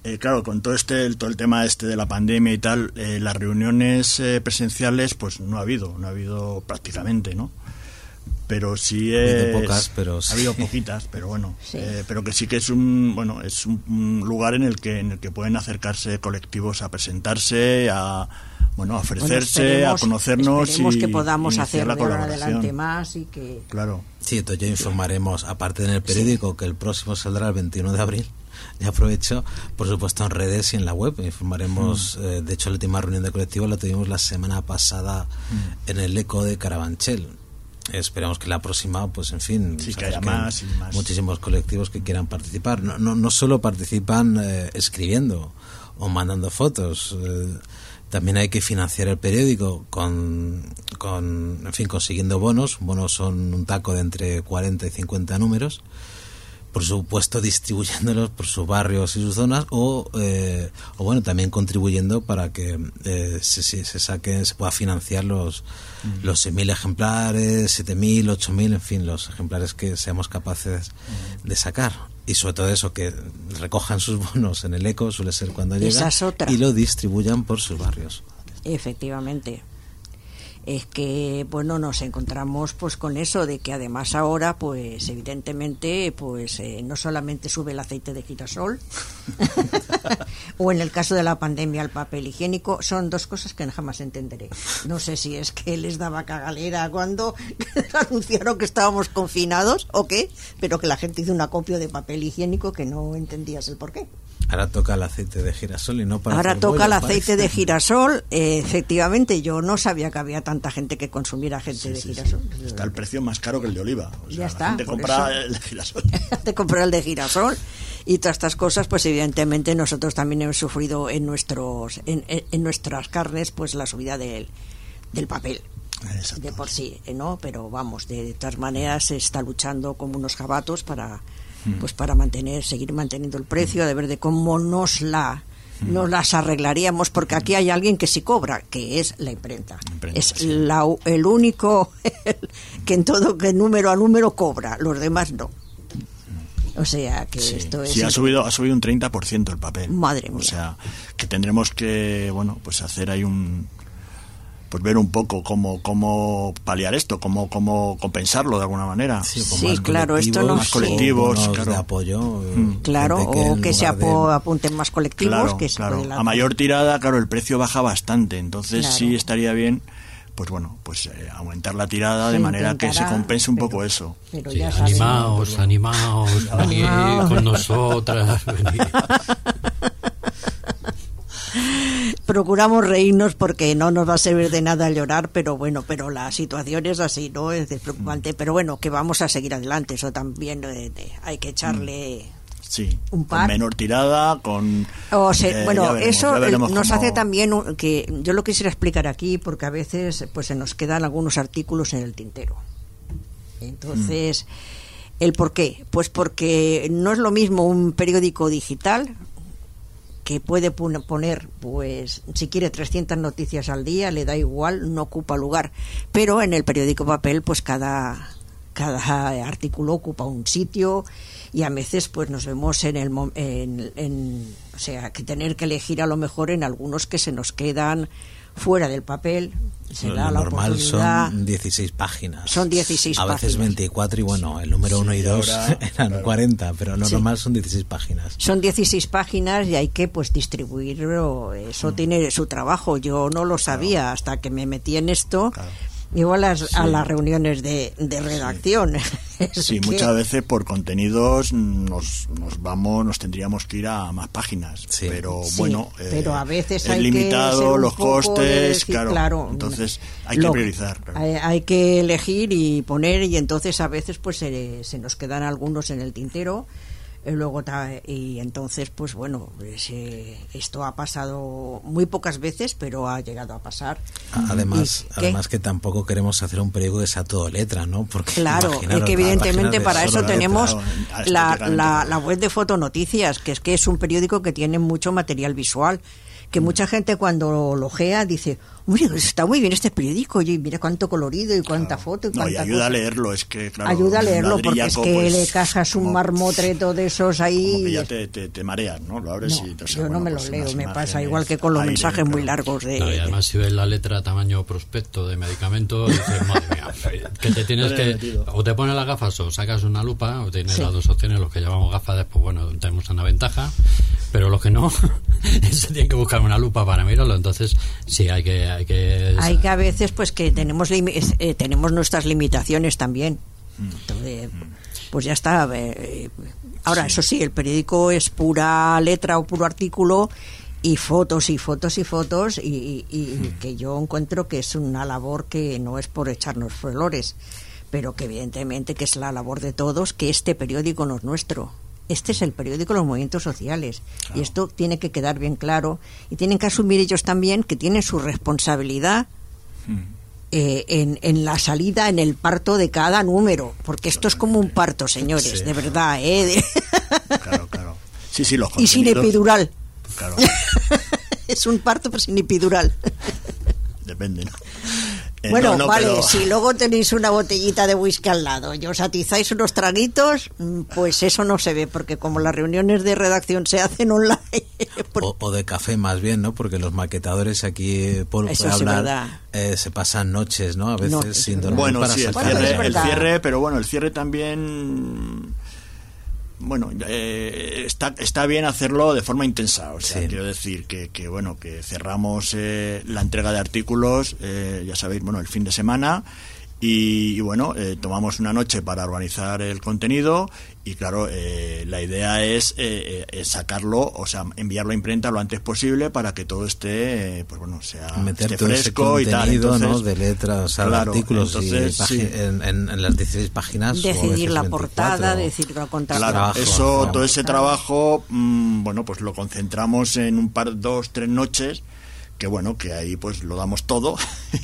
eh, claro, con todo este el, todo el tema este de la pandemia y tal, eh, las reuniones eh, presenciales pues no ha habido, no ha habido prácticamente, ¿no? Pero sí es, ha habido pocas, pero sí. ha habido poquitas, pero bueno, sí. eh, pero que sí que es un bueno es un, un lugar en el que en el que pueden acercarse colectivos a presentarse, a bueno a ofrecerse, bueno, a conocernos esperemos y que podamos hacer hacer de ahora adelante más y que claro. Sí, entonces ya informaremos, aparte en el periódico, sí. que el próximo saldrá el veintiuno de abril. Ya aprovecho, por supuesto en redes y en la web informaremos. Mm. eh, de hecho la última reunión de colectivos la tuvimos la semana pasada mm. en el Eco de Carabanchel. Esperamos que la próxima, pues en fin, sí, que haya más y más. Muchísimos colectivos que quieran participar. No, no, no solo participan eh, escribiendo o mandando fotos, eh, también hay que financiar el periódico con, con, en fin, consiguiendo bonos. Bonos son un taco de entre cuarenta y cincuenta números. Por supuesto distribuyéndolos por sus barrios y sus zonas o, eh, o bueno, también contribuyendo para que eh, se, se, se saquen, se pueda financiar los mm. los seis mil ejemplares, siete mil, ocho mil, en fin, los ejemplares que seamos capaces mm. de sacar. Y sobre todo eso, que recojan sus bonos en el Eco, suele ser cuando llegan, y lo distribuyan por sus barrios. Efectivamente. Es que bueno nos encontramos pues con eso de que además ahora pues evidentemente pues eh, no solamente sube el aceite de girasol o en el caso de la pandemia el papel higiénico, son dos cosas que jamás entenderé. No sé si es que les daba cagalera cuando anunciaron que estábamos confinados o qué, pero que la gente hizo un acopio de papel higiénico que no entendías el porqué. Ahora toca el aceite de girasol y no para Ahora toca bollo, el aceite parece. de girasol. Eh, efectivamente, yo no sabía que había tanta gente que consumiera aceite sí, de sí, girasol. Sí. Está el precio más caro que el de oliva. O sea, ya está. La gente compra eso. El de girasol. Te compra el de girasol y todas estas cosas, pues evidentemente nosotros también hemos sufrido en nuestros en, en, en nuestras carnes, pues la subida del, del papel. Exacto. De por sí, ¿no? Pero vamos, de, de todas maneras se está luchando como unos jabatos para pues para mantener, seguir manteniendo el precio, de ver de cómo nos la nos las arreglaríamos, porque aquí hay alguien que sí cobra, que es la imprenta. imprenta es sí. la, el único que en todo, que número a número cobra, los demás no. O sea que sí, esto es... Sí, ha subido, ha subido un treinta por ciento el papel. Madre mía. O sea, que tendremos que, bueno, pues hacer ahí un... pues ver un poco cómo cómo paliar esto, cómo cómo compensarlo de alguna manera. Sí, sí más claro, esto no más colectivos, claro. de apoyo, mm. claro, que o que se apo, de... apunten más colectivos, claro, que claro. se A mayor tirada, claro, el precio baja bastante, entonces claro. sí estaría bien, pues bueno, pues eh, aumentar la tirada de se manera que se compense un pero, poco eso. Pero sí, ya animaos, saben, animaos, venid con nosotras, venid. Procuramos reírnos porque no nos va a servir de nada llorar, pero bueno, pero la situación es así, ¿no? Es preocupante, mm. pero bueno, que vamos a seguir adelante, eso también eh, de, hay que echarle mm. sí, un par. Con menor tirada, con... O sea, eh, bueno, veremos, eso nos cómo... hace también que yo lo quisiera explicar aquí porque a veces pues se nos quedan algunos artículos en el tintero. Entonces, mm. ¿el por qué? Pues porque no es lo mismo un periódico digital que puede poner, pues, si quiere trescientas noticias al día, le da igual, no ocupa lugar. Pero en el periódico papel, pues cada, cada artículo ocupa un sitio y a veces, pues, nos vemos en el, en, en, o sea, que tener que elegir a lo mejor en algunos que se nos quedan fuera del papel. Se lo da la normal oportunidad. Son dieciséis páginas. Son dieciséis a páginas. A veces veinticuatro y bueno, el número uno sí, y dos eran claro. cuarenta, pero lo sí. normal son dieciséis páginas. Son dieciséis páginas y hay que pues distribuirlo. Eso mm. tiene su trabajo. Yo no lo sabía claro. hasta que me metí en esto. Claro. Igual a, sí. a las reuniones de, de redacción. Sí, sí que... muchas veces por contenidos nos, nos vamos, nos tendríamos que ir a más páginas, sí. pero sí, bueno, pero eh, a veces es hay limitado, que ser los costes, decir, claro, claro, entonces hay lo, que priorizar. Claro. Hay, hay que elegir y poner y entonces a veces pues se, se nos quedan algunos en el tintero. Luego y entonces pues bueno pues, eh, esto ha pasado muy pocas veces pero ha llegado a pasar además además que tampoco queremos hacer un periódico que sea todo letra, ¿no? Porque claro es que evidentemente para eso tenemos la, la, la web de Fotonoticias, que es que es un periódico que tiene mucho material visual que mucha gente cuando lo ojea dice, hombre, está muy bien este periódico, y mira cuánto colorido y cuánta Claro. foto y No, cuánta y ayuda cosa. a leerlo, es que claro, Ayuda a un leerlo, porque es ladrillaco, que pues, le cajas un como- marmotreto de esos ahí. como que ya te, te, te mareas, ¿no? Lo abres No, y, o sea, yo no bueno, me lo pues leo, unas me pasa imágenes, igual que con los aire, mensajes muy claro. largos de... No, y además si ves la letra tamaño prospecto de medicamento, dices, madre mía, que te tienes Vale, que... metido. O te pones las gafas o sacas una lupa, o tienes Sí. las dos opciones. Los que llevamos gafas, después, bueno, tenemos una ventaja, pero los que no, se tienen que buscar una lupa para mirarlo. Entonces, sí, hay que... Hay que, Hay que a veces pues que tenemos limi- es- eh, tenemos nuestras limitaciones también. Entonces, pues ya está. eh, ahora, eso sí, el periódico es pura letra o puro artículo y fotos y fotos y fotos y, y- y que yo encuentro que es una labor que no es por echarnos flores, pero que evidentemente que es la labor de todos, que este periódico no es nuestro. Este es el periódico de los movimientos sociales. Y esto tiene que quedar bien claro. Y tienen que asumir ellos también que tienen su responsabilidad eh, en, en la salida, en el parto de cada número. Porque esto es como un parto, señores, Sí. de verdad, ¿eh? De- Claro, claro. Sí, sí, los y sin contenidos- epidural. Claro, Es un parto, pero sin epidural. depende, ¿no? Eh, Bueno, no, no, vale, pero- si luego tenéis una botellita de whisky al lado y os atizáis unos traguitos, mm, pues eso no se ve, porque como las reuniones de redacción se hacen online, pues- O, o de café más bien, ¿no? Porque los maquetadores aquí, Paul Eso puede sí, hablar, verdad. eh, se pasan noches, ¿no? A veces No, es sin verdad. dormir Bueno, para sí, el sacar Bueno, es cierre, el verdad. cierre, pero bueno, el cierre también... Bueno, eh, está, está bien hacerlo de forma intensa, o sea, Sí. quiero decir que, que bueno, que cerramos eh, la entrega de artículos, eh, ya sabéis, bueno, el fin de semana y, y bueno, eh, tomamos una noche para organizar el contenido y claro, eh, la idea es eh, eh, sacarlo, o sea, enviarlo a imprenta lo antes posible para que todo esté, eh, pues bueno, sea meter esté todo ese fresco y tal. contenido, Entonces, ¿no? De letras, o sea, claro, artículos entonces, y pági- sí. en, en- en las dieciséis páginas. o a decidir veces la veinticuatro. portada, decidir la contraportada. Claro, trabajo, eso, claro. todo ese trabajo, mm, bueno, pues lo concentramos en un par, dos, tres noches, que bueno, que ahí pues lo damos todo.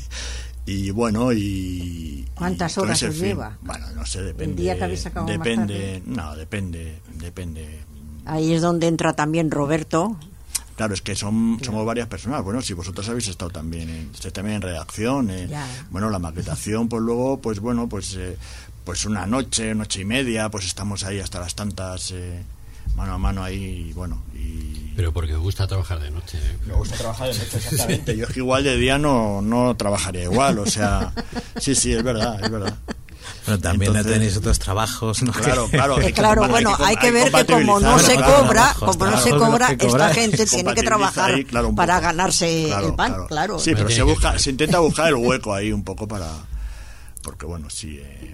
Y bueno, y... ¿Cuántas y con horas ese os fin. lleva? Bueno, no sé, depende. ¿El día que habéis acabado más Depende, no, depende, depende. Ahí es donde entra también Roberto. Claro, es que son somos varias personas. Bueno, si vosotros habéis estado también en, estáis también en redacción, eh, Ya. bueno, la maquetación, pues luego, pues bueno, pues eh, pues una noche, noche y media, pues estamos ahí hasta las tantas, eh, mano a mano ahí, y bueno, y... Pero porque os gusta trabajar de noche. ¿eh? Me gusta trabajar de noche, exactamente. Yo es que igual de día no, no trabajaría igual, o sea, sí, sí, es verdad, es verdad. Pero también Entonces- tenéis otros trabajos, ¿no? Claro, Que- claro. Que hay que claro, compa- bueno, hay que hay com- que hay ver que como no compatibilizar, se claro, cobra, trabajos, como no se trabajos, cobra, lo que esta cobráis. gente tiene que Compatibiliza trabajar ahí, claro, un para poco. ganarse Claro, el pan, claro. Sí, pero Tiene se que- busca, se intenta buscar el hueco ahí un poco para, porque bueno, sí. eh,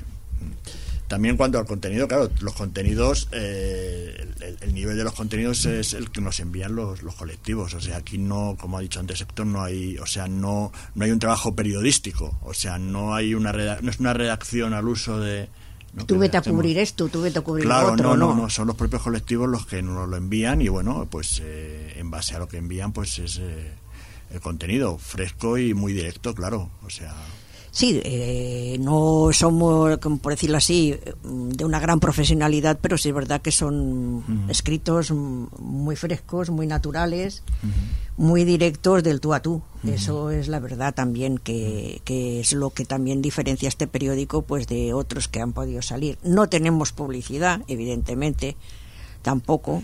también cuanto al contenido, claro, los contenidos, eh, el, el nivel de los contenidos es el que nos envían los, los colectivos. O sea, aquí no, como ha dicho antes Héctor, no hay, o sea, no, no hay un trabajo periodístico. O sea, no hay una reda- no es una redacción al uso de. ¿no? Tú que vete a hacemos. cubrir esto, tú vete a cubrir Claro, lo otro, no, ¿no? no, no, son los propios colectivos los que nos lo envían y bueno, pues eh, en base a lo que envían, pues es eh, el contenido fresco y muy directo, claro, o sea... Sí, eh, no somos, como por decirlo así, de una gran profesionalidad, pero sí es verdad que son Ujú. escritos muy frescos, muy naturales, muy directos del tú a tú. Eso es la verdad también, que, que es lo que también diferencia este periódico pues de otros que han podido salir. No tenemos publicidad, evidentemente, tampoco.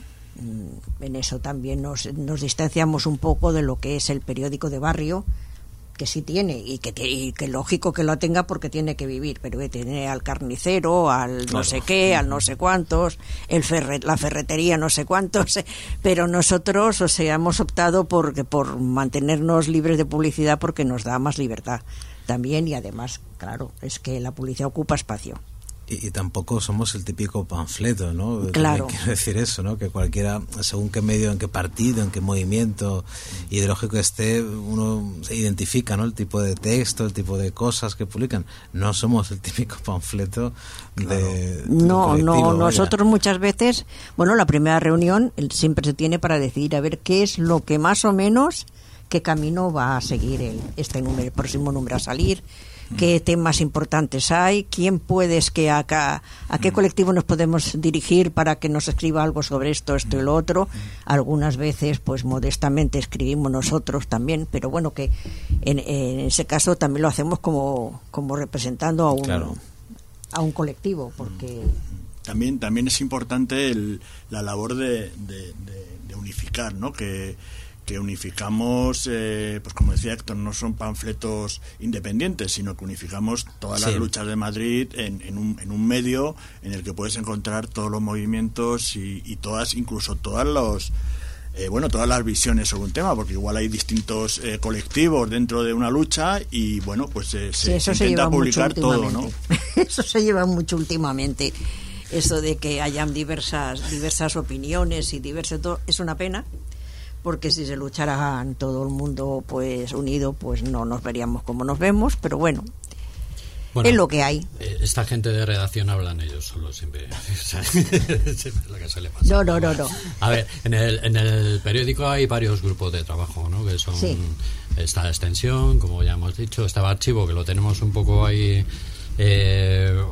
Mm, En eso también nos, nos distanciamos un poco de lo que es el periódico de barrio, que sí tiene y que, te- y que lógico que lo tenga porque tiene que vivir, pero que tiene al carnicero, al no sé qué, al no sé cuántos, el ferre, la ferretería no sé cuántos, eh, pero nosotros, o sea, hemos optado por, por mantenernos libres de publicidad porque nos da más libertad también y además, claro, es que la publicidad ocupa espacio. Y, y tampoco somos el típico panfleto, ¿no? También Claro. quiero decir eso, ¿no? Que cualquiera, según qué medio, en qué partido, en qué movimiento ideológico esté, uno se identifica, ¿no? El tipo de texto, el tipo de cosas que publican. No somos el típico panfleto de, de No, colectivo, no, vaya. nosotros muchas veces, bueno, la primera reunión el- siempre se tiene para decidir a ver qué es lo que más o menos qué camino va a seguir el, este número, el próximo número a salir, qué temas importantes hay, quién puedes que acá, a qué colectivo nos podemos dirigir para que nos escriba algo sobre esto, esto y lo otro. Algunas veces, pues modestamente escribimos nosotros también, pero bueno, que en, en ese caso también lo hacemos como, como representando a un, claro. a un colectivo, porque también también es importante el, la labor de, de, de, de unificar, ¿no? Que que unificamos, eh, pues como decía Héctor, no son panfletos independientes, sino que unificamos todas las sí. luchas de Madrid en, en, un, en un medio en el que puedes encontrar todos los movimientos y, y todas, incluso todas los eh, bueno, todas las visiones sobre un tema, porque igual hay distintos eh, colectivos dentro de una lucha y bueno, pues eh, se, sí, se intenta publicar todo, ¿no? Eso se lleva mucho últimamente, eso de que hayan diversas diversas opiniones y diversas, es una pena. Porque si se lucharan todo el mundo pues unido, pues no nos veríamos como nos vemos, pero bueno, bueno es lo que hay. Esta gente de redacción hablan ellos solos siempre. Siempre es lo que suele pasar. No, no, no, no. A ver, en el, en el periódico hay varios grupos de trabajo, ¿no? Que son sí. Está extensión, como ya hemos dicho, estaba archivo, que lo tenemos un poco ahí. Eh,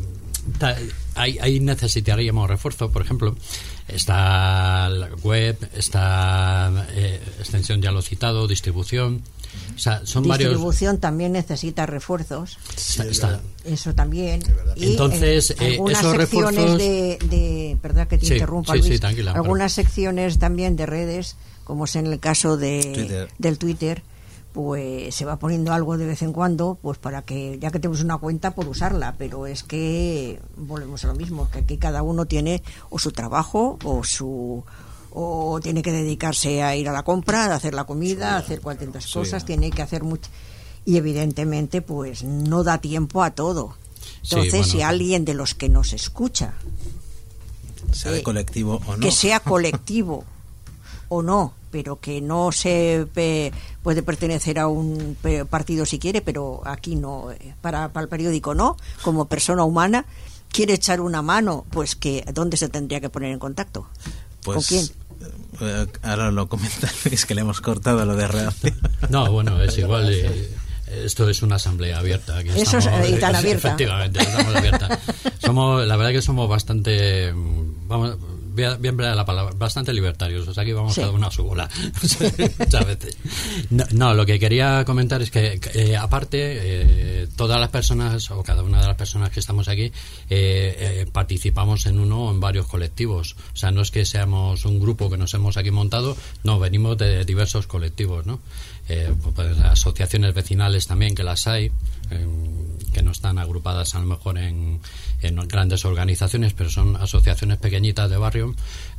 Ahí, ahí necesitaríamos refuerzo, por ejemplo. Está la web, está eh, extensión, ya lo he citado, distribución. O sea, son distribución varios... también necesita refuerzos. Sí, está. Eso también. Y entonces, en algunas eh, esos secciones refuerzos... de, de... Perdón que te sí, interrumpa, sí, Luis. Sí, tranquila, algunas pero... secciones también de redes, como es en el caso de Twitter. del Twitter, pues se va poniendo algo de vez en cuando, pues para que, ya que tenemos una cuenta, por usarla, pero es que volvemos a lo mismo, que aquí cada uno tiene o su trabajo o su o tiene que dedicarse a ir a la compra, a hacer la comida, a hacer cuantas sí. cosas, tiene que hacer mucho, y evidentemente pues no da tiempo a todo. Entonces, sí, bueno, si alguien de los que nos escucha, sea de eh, colectivo o no, que sea colectivo o no, pero que no se eh, puede pertenecer a un partido si quiere, pero aquí no, para, para el periódico no, como persona humana, quiere echar una mano, pues que ¿dónde se tendría que poner en contacto? Pues, ¿con quién? Eh, ahora lo comentan, es que le hemos cortado lo de redacción. No, bueno, es igual. Eh, esto es una asamblea abierta. Aquí Eso estamos, es tan abierta. Efectivamente, estamos abierta. Somos, la verdad que somos bastante, vamos, bien, bien la palabra, bastante libertarios. O sea, aquí vamos sí. cada uno a su bola. Muchas veces. No, no, lo que quería comentar es que, eh, aparte, eh, todas las personas, o cada una de las personas que estamos aquí, eh, eh, participamos en uno o en varios colectivos. O sea, no es que seamos un grupo que nos hemos aquí montado, no, venimos de diversos colectivos, ¿no? Eh, pues, asociaciones vecinales también, que las hay, eh, que no están agrupadas a lo mejor en, en grandes organizaciones, pero son asociaciones pequeñitas de barrio,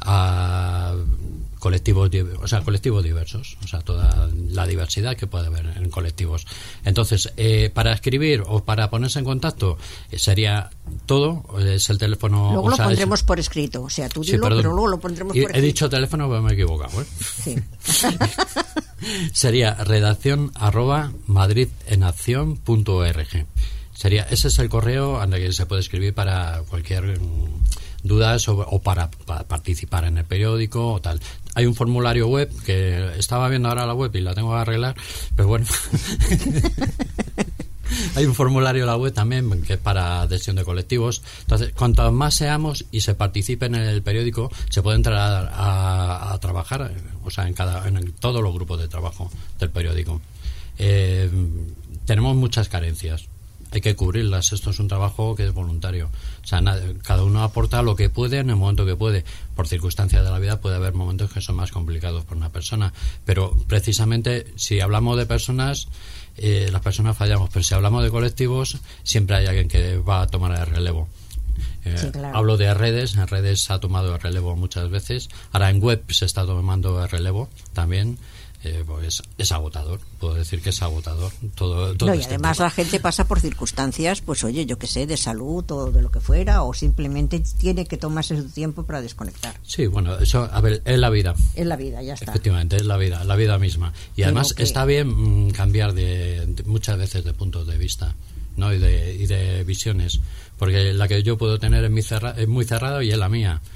a colectivos, o sea, colectivos diversos, o sea, toda la diversidad que puede haber en colectivos. Entonces, eh, para escribir o para ponerse en contacto, eh, sería todo, es el teléfono. Luego o lo sea, pondremos es, por escrito, o sea, tú sí, dilo, perdón, pero luego lo pondremos he, por escrito. He dicho teléfono, pero me he equivocado, ¿eh? Sí. Sería redacción arroba madridenacción punto org. Sería, ese es el correo al que se puede escribir para cualquier duda sobre, o para, para participar en el periódico o tal. Hay un formulario web que estaba viendo ahora la web y la tengo que arreglar, pero bueno. Hay un formulario en la web también que es para adhesión de colectivos. Entonces, cuanto más seamos y se participe en el periódico, se puede entrar a, a, a trabajar, o sea, en cada en todos los grupos de trabajo del periódico. Eh, tenemos muchas carencias. Hay que cubrirlas. Esto es un trabajo que es voluntario. O sea, cada uno aporta lo que puede en el momento que puede. Por circunstancias de la vida puede haber momentos que son más complicados por una persona. Pero precisamente, si hablamos de personas, eh, las personas fallamos. Pero si hablamos de colectivos, siempre hay alguien que va a tomar el relevo. Eh, sí, claro. Hablo de redes. En redes se ha tomado el relevo muchas veces. Ahora en web se está tomando el relevo también. Eh, pues es agotador, puedo decir que es agotador todo, todo no, y este además tema. La gente pasa por circunstancias, pues oye, yo que sé, de salud o de lo que fuera, o simplemente tiene que tomarse su tiempo para desconectar. Sí, bueno, eso, a ver, es la vida. Es la vida, ya está. Efectivamente, es la vida, la vida misma. Y además que... está bien mmm, cambiar de, de muchas veces de puntos de vista, ¿no? Y de, y de visiones, porque la que yo puedo tener es muy, cerra, es muy cerrada y es la mía.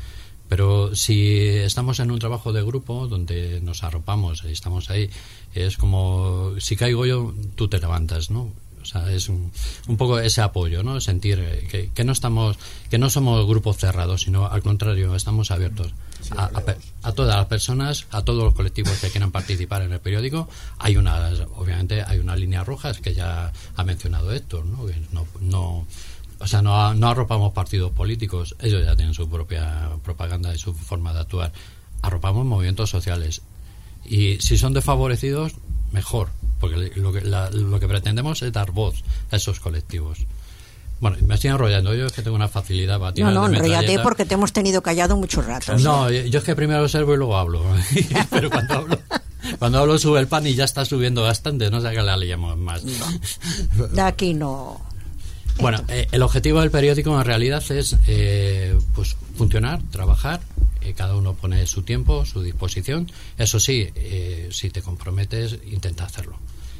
Pero si estamos en un trabajo de grupo donde nos arropamos y estamos ahí, es como si caigo yo, tú te levantas, ¿no? O sea, es un, un poco ese apoyo, ¿no? Sentir que, que no estamos, que no somos grupos cerrados, sino al contrario, estamos abiertos sí, a, a, a todas las personas, a todos los colectivos que quieran participar en el periódico. Hay unas, obviamente, hay unas líneas rojas que ya ha mencionado Héctor, ¿no? Que no, no O sea, no, no arropamos partidos políticos, ellos ya tienen su propia propaganda y su forma de actuar. Arropamos movimientos sociales. Y si son desfavorecidos, mejor, porque lo que, la, lo que pretendemos es dar voz a esos colectivos. Bueno, me estoy enrollando, yo es que tengo una facilidad para tirar. No, no, de enrollate porque te hemos tenido callado mucho rato. No, yo es que primero observo y luego hablo. Pero cuando hablo... Cuando hablo sube el pan y ya está subiendo bastante, no sé que la liamos más. No. De aquí no... Bueno, eh, el objetivo del periódico en realidad es eh, pues funcionar, trabajar, eh, cada uno pone su tiempo, su disposición. Eso sí, eh, si te comprometes, intenta hacerlo.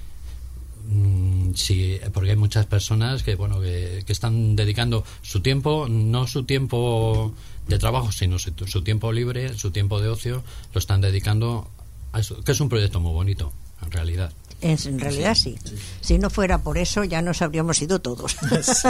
Mm, sí, porque hay muchas personas que bueno que, que están dedicando su tiempo, no su tiempo de trabajo, sino su, su tiempo libre, su tiempo de ocio, lo están dedicando a eso, que es un proyecto muy bonito, en realidad. En realidad sí. Si no fuera por eso ya nos habríamos ido todos. Sí.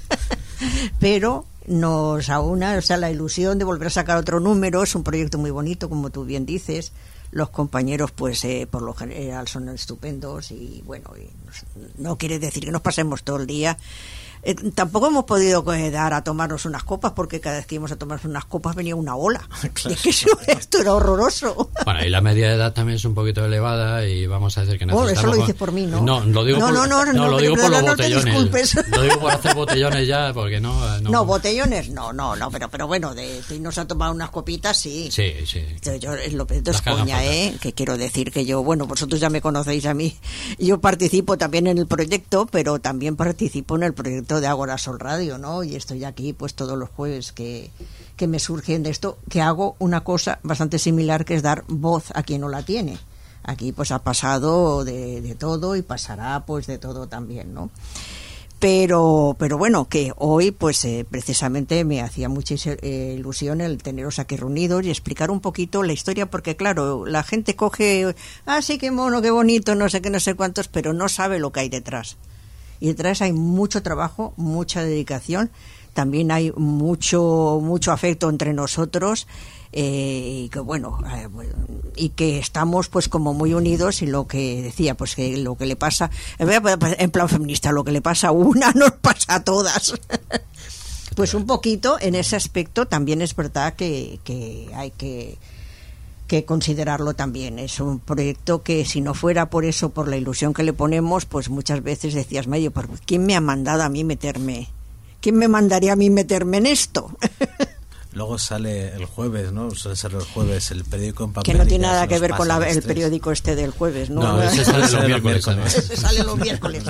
Pero nos aúna, o sea, la ilusión de volver a sacar otro número. Es un proyecto muy bonito, como tú bien dices. Los compañeros, pues, eh, por lo general son estupendos y bueno, y nos, no quiere decir que nos pasemos todo el día. Eh, tampoco hemos podido quedar a tomarnos unas copas porque cada vez que íbamos a tomarnos unas copas venía una ola. Claro. Es que eso, esto era horroroso. Bueno, y la media de edad también es un poquito elevada y vamos a decir que necesitamos... Oh, eso lo dices por mí, ¿no? No, lo digo no, por, no, no, no, no, lo digo por los no botellones. Lo digo por hacer botellones ya, porque no... No, no botellones, no, no, no, pero pero bueno, de irnos a tomar unas copitas, sí. Sí, sí. Entonces, yo, lo esto es coña, ¿eh? Que quiero decir que yo, bueno, vosotros ya me conocéis a mí. Yo participo también en el proyecto, pero también participo en el proyecto de Ágora Sol Radio, ¿no? Y estoy aquí pues todos los jueves que, que me surgen de esto, que hago una cosa bastante similar, que es dar voz a quien no la tiene. Aquí pues ha pasado de, de todo y pasará pues de todo también, ¿no? Pero, pero bueno, que hoy pues eh, precisamente me hacía mucha eh, ilusión el teneros aquí reunidos y explicar un poquito la historia, porque claro, la gente coge, ah, sí, qué mono, qué bonito, no sé qué, no sé cuántos, pero no sabe lo que hay detrás. Y detrás hay mucho trabajo, mucha dedicación, también hay mucho mucho afecto entre nosotros, eh, y que bueno, eh, y que estamos pues como muy unidos, y lo que decía, pues que lo que le pasa, en plan feminista, lo que le pasa a una nos pasa a todas. Pues un poquito en ese aspecto también es verdad que, que hay que que considerarlo también. Es un proyecto que si no fuera por eso, por la ilusión que le ponemos, pues muchas veces decías, medio, ¿quién me ha mandado a mí meterme? ¿Quién me mandaría a mí meterme en esto? Luego sale el jueves, ¿no? Suele ser el jueves el periódico en papel. Que no tiene nada que ver con la, el periódico este del jueves, ¿no? No, ese sale los miércoles. Ese sale los miércoles.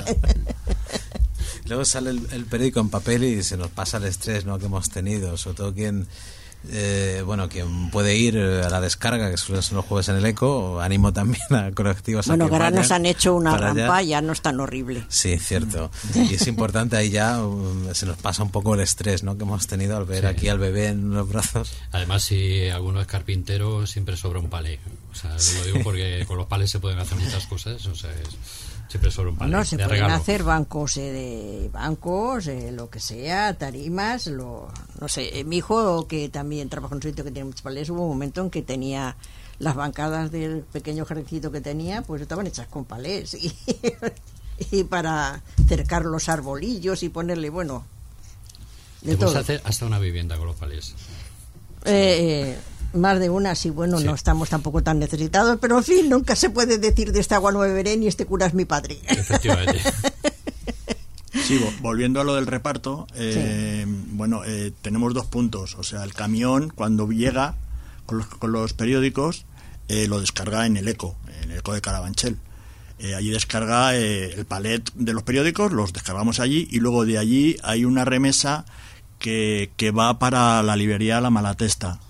Luego sale el, el periódico en papel y se nos pasa el estrés, ¿no?, que hemos tenido, sobre todo quien... Eh, bueno, quien puede ir a la descarga, que suelen ser los jueves en el Eco, animo también a colectivos. Bueno, a que ahora nos han hecho una rampa, allá. Ya no es tan horrible. Sí, cierto. Y es importante, ahí ya um, se nos pasa un poco el estrés, ¿no?, que hemos tenido al ver sí. aquí al bebé en los brazos. Además, si alguno es carpintero, siempre sobra un palé. O sea, sí. Lo digo porque con los palés se pueden hacer muchas cosas. O sea, es... siempre sobre un palé. No, se de pueden regalo. hacer bancos, eh, de bancos, eh, lo que sea, tarimas, lo, no sé. Eh, mi hijo, que también trabaja en un sitio que tiene muchos palés, hubo un momento en que tenía las bancadas del pequeño jardincito que tenía, pues estaban hechas con palés y, y para cercar los arbolillos y ponerle, bueno, de Te todo. puedes hacer hasta una vivienda con los palés. Eh, eh, más de una, sí, bueno, sí. No estamos tampoco tan necesitados, pero en fin, nunca se puede decir de este agua no beberé ni este cura es mi padre. Efectivamente. Sí, volviendo a lo del reparto, eh, sí. bueno, eh, tenemos dos puntos. O sea, el camión, cuando llega con los, con los periódicos, eh, lo descarga en el Eco, en el Eco de Carabanchel. Eh, allí descarga eh, el palet de los periódicos, los descargamos allí, y luego de allí hay una remesa que, que va para la librería La Malatesta,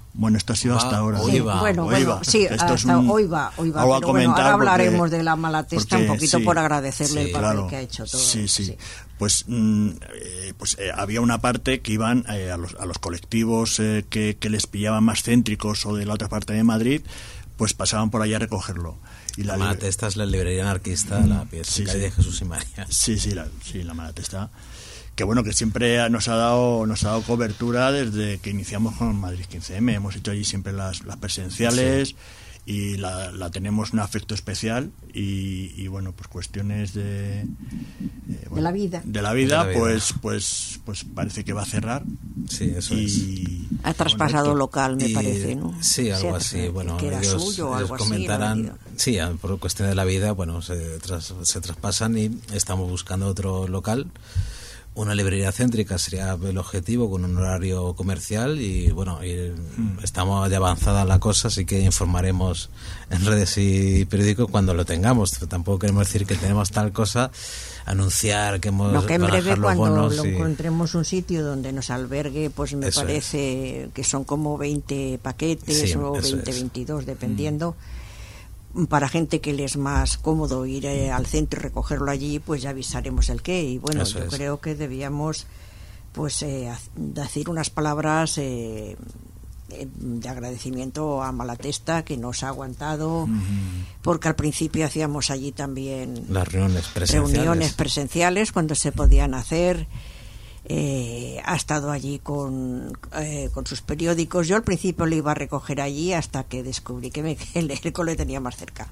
Bueno, esto ha sido Va, hasta ahora. hoy Sí, va, bueno, hoy bueno, va. sí, Esto hasta es un- hoy va, hoy va. algo a Pero bueno, comentar ahora hablaremos porque- de la Malatesta porque un poquito sí, por agradecerle sí, el papel claro. que ha hecho todo. Sí, sí. Pues, mm, eh, pues eh, había una parte que iban eh, a, los, a los colectivos eh, que, que les pillaban más céntricos o de la otra parte de Madrid, pues pasaban por allá a recogerlo. Y La libre- Malatesta es la librería anarquista, la pieza Sí, calle sí. de Jesús y María. Sí, sí, la, sí, la Malatesta. Que bueno, que siempre nos ha dado nos ha dado cobertura desde que iniciamos con Madrid quince eme. Hemos hecho allí siempre las, las presenciales y la, la tenemos un afecto especial y, y bueno, pues cuestiones de... eh, bueno, De la vida. De la vida, De la vida. pues pues pues parece que va a cerrar. Sí, eso es. y, Ha y traspasado bueno, esto- local, me Y- parece, ¿no? Sí, algo Sí, así. Bueno, que era ellos, suyo o ellos algo así, lo ha comentarán, vendido. sí, por cuestión de la vida, bueno, se, tras- se traspasan y estamos buscando otro local. Una librería céntrica sería el objetivo, con un horario comercial y bueno, y estamos ya avanzada la cosa, así que informaremos en redes y periódicos cuando lo tengamos. Tampoco queremos decir que tenemos tal cosa, anunciar que hemos No, que en barajar breve los cuando bonos lo y- encontremos un sitio donde nos albergue, pues me Eso parece que son como veinte paquetes Sí, o eso veinte, es. veintidós, dependiendo. Para gente que les es más cómodo ir eh, al centro y recogerlo allí, pues ya avisaremos el qué. Y bueno, Eso yo es. creo que debíamos pues eh, haz- decir unas palabras eh, eh, de agradecimiento a Malatesta, que nos ha aguantado, porque al principio hacíamos allí también las reuniones presenciales. reuniones presenciales cuando se podían hacer. Eh, ha estado allí con, eh, con sus periódicos. Yo al principio lo iba a recoger allí hasta que descubrí que me, el ERCO lo tenía más cerca.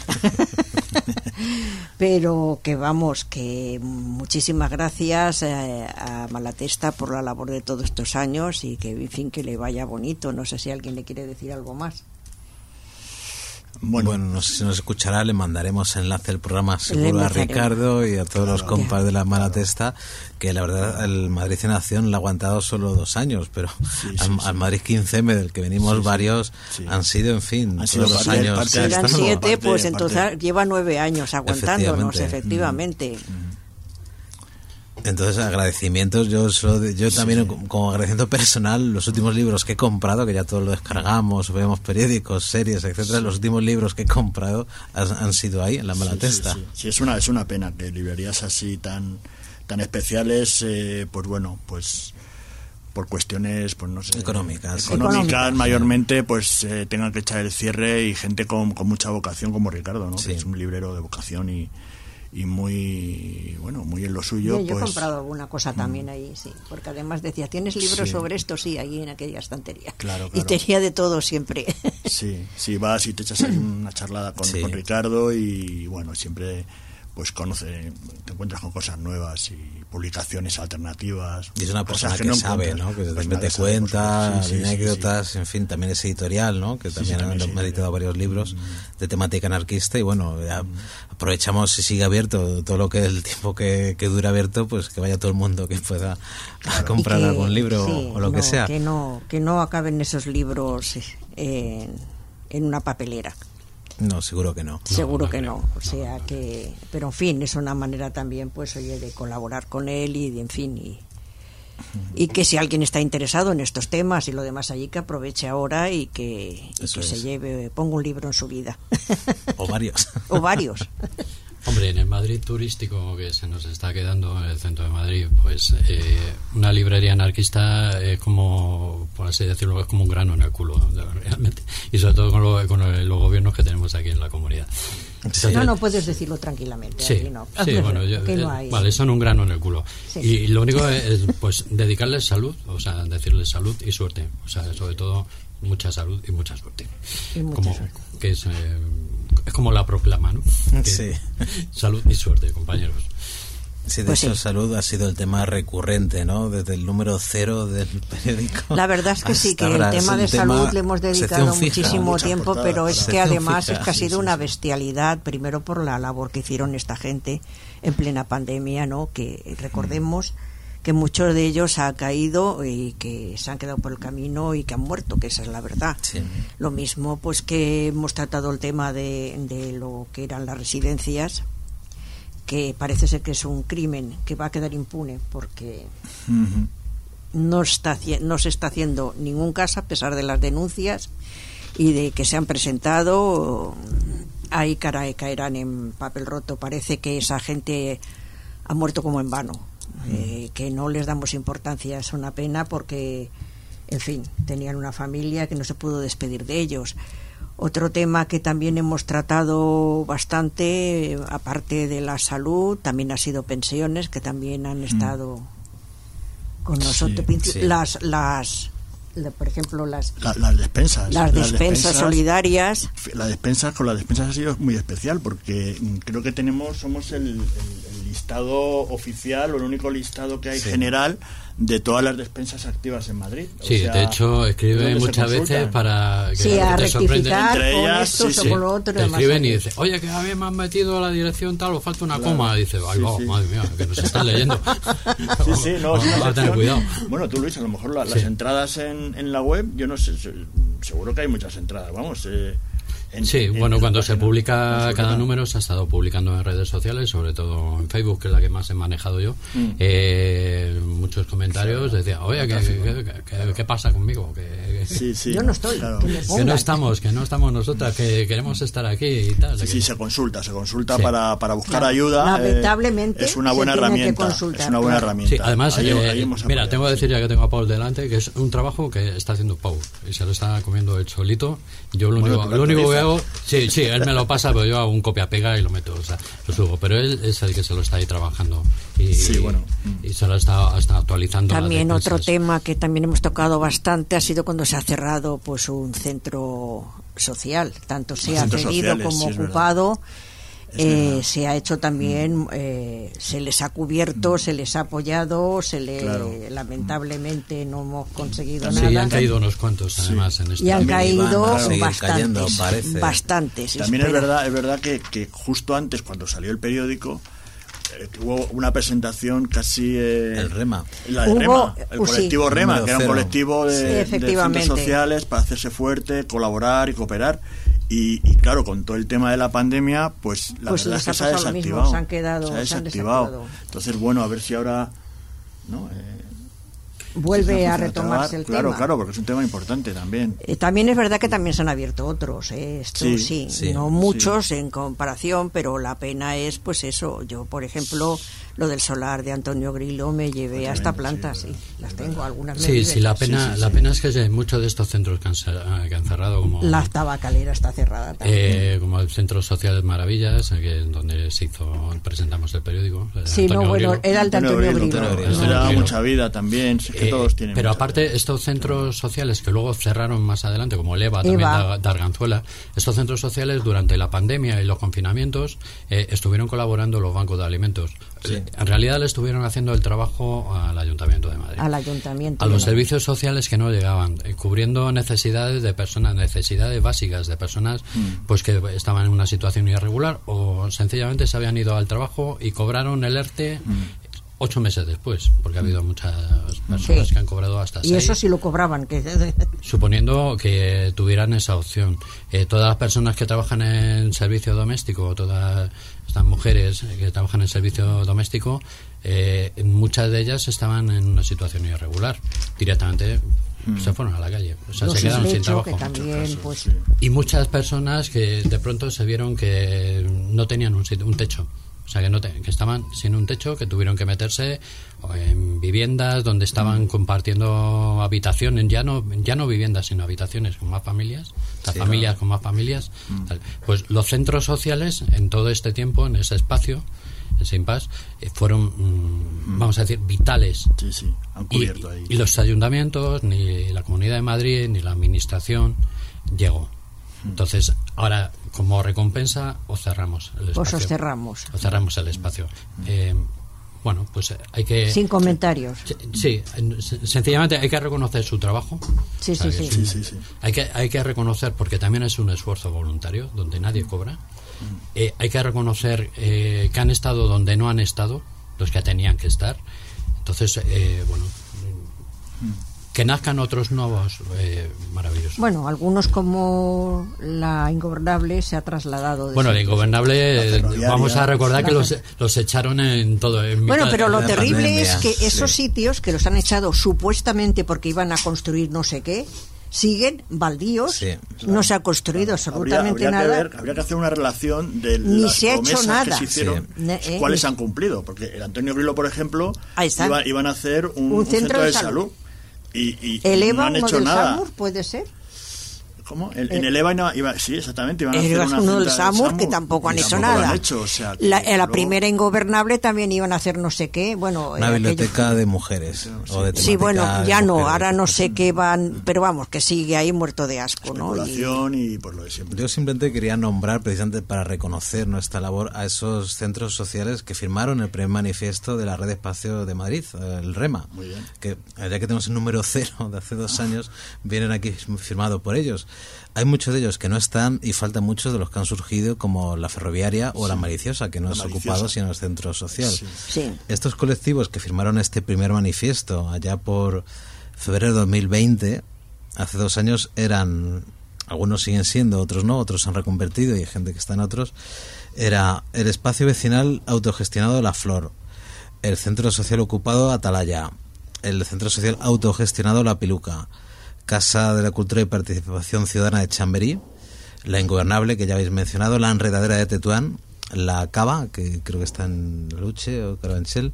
Pero que vamos, que muchísimas gracias eh, a Malatesta por la labor de todos estos años y que, en fin, que le vaya bonito. No sé si alguien le quiere decir algo más. Bueno, Bueno, no sé si nos escuchará, le mandaremos enlace al programa Le seguro a enlazaremos. Ricardo y a todos los Claro. compas de la Malatesta, que la verdad el Madrid en Acción lo ha aguantado solo dos años, pero Sí, sí, al, sí. al Madrid quince eme, del que venimos Sí, sí. varios, Sí. han sido, en fin, Han sido todos los parte- años. parte Si de eran Estamos siete, parte- pues parte- entonces lleva nueve años aguantándonos, Efectivamente. efectivamente. Entonces, agradecimientos, yo solo- yo también como- como agradecimiento personal, los últimos libros que he comprado, que ya todos lo descargamos, vemos periódicos, series, etcétera, los últimos libros que he comprado han, han sido ahí, en la Malatesta. Sí, sí, sí. Sí, es una es una pena que librerías así tan tan especiales, eh, pues bueno, pues por cuestiones, pues no sé, Económicas. económicas, Económicas. mayormente, pues eh, tengan que echar el cierre y gente con, con mucha vocación como Ricardo, ¿no? Sí. Que es un librero de vocación y y muy bueno muy en lo suyo. Yo, yo he pues, comprado alguna cosa también ahí, sí, porque además decía, ¿tienes libros Sí. sobre esto? Sí, ahí en aquella estantería. Claro, Y claro. tenía de todo siempre. Sí, sí, vas y te echas ahí una charlada con, Sí. con Ricardo y bueno, siempre pues conoce, te encuentras con cosas nuevas y publicaciones alternativas. Y es una cosas persona que, sabe, encuentras. ¿no? Que Pues también nada, te sabe, por cuenta, supuesto. Sí, sí, sí, anécdotas, sí. en fin, también es editorial, ¿no? Que Sí, también sí, también han es han editado editorial. varios libros de temática anarquista y bueno, ya aprovechamos si sigue abierto todo lo que el tiempo que, que dura abierto, pues que vaya todo el mundo que pueda a comprar Y que- algún libro sí, o lo que no, sea. Que no, que no acaben esos libros en, en una papelera. No, seguro que no. Seguro no que creo. no. O sea que, pero en fin, es una manera también, pues, oye, de colaborar con él y, de, en fin, y, y que si alguien está interesado en estos temas y lo demás allí, que aproveche ahora y que, y Eso que se es. lleve, ponga un libro en su vida. O varios. O varios. Hombre, en el Madrid turístico que se nos está quedando en el centro de Madrid, pues eh, una librería anarquista es como, por así decirlo, es como un grano en el culo, realmente. Y sobre todo con, lo- con el- los gobiernos que tenemos aquí en la comunidad. Entonces, No, no puedes decirlo tranquilamente. Sí, aquí no. sí, bueno, yo- Que no eh, hay. vale, son un grano en el culo. Sí. Y lo único es, es, pues, dedicarles salud, o sea, decirles salud y suerte. O sea, sobre todo, mucha salud y mucha suerte. Y mucha como, suerte. Que es, eh, es como la proclama, ¿no? Que- Sí. Salud y suerte, compañeros. Sí, de Pues hecho, sí. salud ha sido el tema recurrente, ¿no? Desde el número cero del periódico. La verdad es que sí, hasta que el ahora. Es tema un de tema- salud le hemos dedicado sección fija. muchísimo Muchas tiempo, portadas, pero es claro. que Sección además fija, es que ha sí, sido sí, una sí. bestialidad, primero por la labor que hicieron esta gente en plena pandemia, ¿no? Que recordemos que muchos de ellos han caído y que se han quedado por el camino y que han muerto, que esa es la verdad. Sí. Lo mismo pues que hemos tratado el tema de, de lo que eran las residencias, que parece ser que es un crimen que va a quedar impune porque Ujú. no está no se está haciendo ningún caso a pesar de las denuncias y de que se han presentado. Ahí caerán en papel roto. Parece que esa gente ha muerto como en vano, mm. eh, que no les damos importancia. Es una pena porque, en fin, tenían una familia que no se pudo despedir de ellos. Otro tema que también hemos tratado bastante, aparte de la salud, también ha sido pensiones, que también han estado mm. con nosotros. Sí, sí. Las, las, la, por ejemplo, las, la, las despensas. Las, las despensas, despensas solidarias. Las despensas, con las despensas ha sido muy especial, porque creo que tenemos, somos el, el, el listado oficial, o el único listado que hay sí. general de todas las despensas activas en Madrid. O sí, sea, de hecho escriben muchas veces para que, sí, que a te rectificar entre con ellas, esto sí, o sí. con lo otro. Te escriben y dicen, oye, que a mí me han metido a la dirección tal o falta una claro. coma. Y dice, ay, sí, va, sí. madre mía, que nos están leyendo. Sí, sí, no, vamos, vamos a tener cuidado. Bueno, tú, Luis, a lo mejor la, sí. las entradas en, en la web, yo no sé, seguro que hay muchas entradas, vamos. Eh, En, sí, en, bueno, en cuando se publica en cada número se ha estado publicando en redes sociales, sobre todo en Facebook, que es la que más he manejado yo. Mm. Eh, muchos comentarios sí, decían, oye, ¿qué, qué, qué, qué pasa conmigo? Que, sí, sí, yo no estoy, claro. que, que no estamos, que no estamos nosotras, que queremos estar aquí y tal. Sí, que... sí, se consulta, se consulta sí. para, para buscar claro. ayuda. Lamentablemente eh, es una buena herramienta. Es una buena claro. herramienta. Sí, además, ahí, eh, ahí mira, tengo que decir ya que tengo a Paul delante, que es un trabajo que está haciendo Paul y se lo está comiendo el solito. Yo lo bueno, único, lo único que hago, sí, sí, él me lo pasa, pero yo hago un copia-pega y lo meto, o sea, lo subo. Pero él es el que se lo está ahí trabajando y, sí, bueno. y se lo está, está actualizando. También otro tema que también hemos tocado bastante ha sido cuando se ha cerrado pues un centro social, tanto sea cedido como sí, ocupado. Eh, se ha hecho también, eh, se les ha cubierto, se les ha apoyado, se le claro. lamentablemente no hemos conseguido sí, nada. Sí, han caído unos cuantos además sí. en este y han caído bastantes, cayendo, bastantes. También espera. es verdad, es verdad que, que justo antes, cuando salió el periódico, eh, hubo una presentación casi eh, el REMA, la de hubo, REMA, el uh, colectivo sí. REMA, que era un colectivo de, sí, de centros sociales para hacerse fuerte, colaborar y cooperar. Y, y claro, con todo el tema de la pandemia, pues la pues verdad es que se ha desactivado. Mismo, se han quedado, se ha desactivado. Se han Entonces, bueno, a ver si ahora no eh, vuelve a retomarse el claro, tema. Claro, claro, porque es un tema importante también. Eh, también es verdad que también se han abierto otros, eh, esto sí, sí, sí no muchos sí. en comparación, pero la pena es, pues eso, yo por ejemplo, lo del solar de Antonio Grillo me llevé hasta plantas, sí, sí las tengo, algunas me Sí, viven. sí, la pena, sí, sí, la sí. pena es que muchos de estos centros que han, que han cerrado, como la tabacalera está cerrada también. Eh, como el Centro Social Maravillas, que donde se hizo, presentamos el periódico. Sí, Antonio no, bueno, Grillo. era el de Antonio Grillo. Eso era mucha vida también, es que eh, todos tienen. Pero aparte, vida. Estos centros sociales que luego cerraron más adelante, como el EVA, Eva. también de Arganzuela, estos centros sociales durante la pandemia y los confinamientos eh, estuvieron colaborando los bancos de alimentos. Sí. En realidad le estuvieron haciendo el trabajo al Ayuntamiento de Madrid. Al Ayuntamiento. A los servicios sociales que no llegaban, eh, cubriendo necesidades de personas, necesidades básicas de personas mm. pues que estaban en una situación irregular o sencillamente se habían ido al trabajo y cobraron el ERTE mm. ocho meses después, porque ha habido muchas personas sí. que han cobrado hasta seis. Y eso sí lo cobraban. Que... Suponiendo que tuvieran esa opción. Eh, todas las personas que trabajan en servicio doméstico, todas estas mujeres que trabajan en servicio doméstico, eh, muchas de ellas estaban en una situación irregular. Directamente mm. se fueron a la calle, o sea, Los se quedaron sin trabajo. Que también, pues... Y muchas personas que de pronto se vieron que no tenían un, un techo. O sea, que, no te, que estaban sin un techo, que tuvieron que meterse en viviendas donde estaban mm. compartiendo habitaciones, ya no ya no viviendas, sino habitaciones con más familias, las sí, familias claro. con más familias. Mm. Pues los centros sociales, en todo este tiempo, en ese espacio, ese impasse, eh, fueron, mm, mm. vamos a decir, vitales. Sí, sí, han cubierto y, ahí. Y los ayuntamientos, ni la Comunidad de Madrid, ni la Administración llegó. Entonces, ahora, como recompensa, os cerramos el espacio. Pues os cerramos. Os cerramos el espacio. Eh, bueno, pues hay que... Sin comentarios. Sí, sencillamente hay que reconocer su trabajo. Sí, sí, sí. sí, sí, sí. Hay que, hay que reconocer, porque también es un esfuerzo voluntario, donde nadie cobra. Eh, hay que reconocer eh, que han estado donde no han estado, los que tenían que estar. Entonces, eh, bueno... que nazcan otros nuevos, eh, maravilloso. Bueno, algunos como La Ingobernable se ha trasladado. De bueno, La Ingobernable, la vamos a recordar que los, los echaron en todo. En bueno, mitad, pero lo terrible pandemia, es que esos sí. sitios que los han echado supuestamente porque iban a construir no sé qué, siguen baldíos, Sí. no se ha construido absolutamente habría, habría nada. Que ver, habría que hacer una relación de Ni las se ha hecho promesas nada. que se hicieron, Sí. Eh, cuáles eh, han cumplido, porque el Antonio Grillo, por ejemplo, Ahí está. iba, iban a hacer un, Un un centro, centro de de salud. salud, y, y El no EVA, han uno hecho del nada. SAMUR, puede ser. ¿Cómo? El- en el EVA iba, iba- sí, exactamente, iban a hacer Era una uno del central de SAMUR que tampoco han y hecho tampoco lo nada. han hecho, o sea, que la, en la luego- primera Ingobernable también iban a hacer no sé qué. Bueno, Una eh, aquello- biblioteca de mujeres. O de Sí, temática bueno, de ya no, mujeres. ahora no sé qué van, pero vamos, que sigue ahí muerto de asco, ¿no? Y- especulación y por lo de siempre. Yo simplemente quería nombrar, precisamente para reconocer nuestra labor, a esos centros sociales que firmaron el primer manifiesto de la Red de Espacio de Madrid, el REMA. Muy bien. Que ya que tenemos el número cero de hace dos años, vienen aquí firmado por ellos. Hay muchos de ellos que no están y faltan muchos de los que han surgido, como la Ferroviaria o la Maliciosa, que no La es Maliciosa. ocupado sino el centro social. Sí. Sí. Estos colectivos que firmaron este primer manifiesto allá por febrero de dos mil veinte, hace dos años, eran, algunos siguen siendo, otros no, otros se han reconvertido y hay gente que está en otros, era el espacio vecinal autogestionado La Flor, el centro social ocupado Atalaya, el centro social autogestionado La Piluca, Casa de la Cultura y Participación Ciudadana de Chamberí, La Ingobernable, que ya habéis mencionado, La Enredadera de Tetuán, La Cava, que creo que está en Luche o Carabanchel,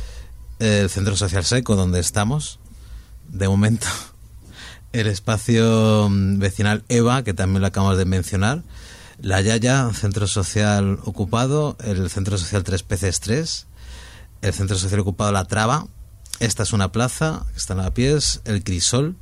el Centro Social Seco, donde estamos, de momento, el espacio vecinal EVA, que también lo acabamos de mencionar, La Yaya, Centro Social Ocupado, el Centro Social Tres Peces tres, el Centro Social Ocupado La Traba, Esta es una plaza, que está en Lavapiés, el Crisol,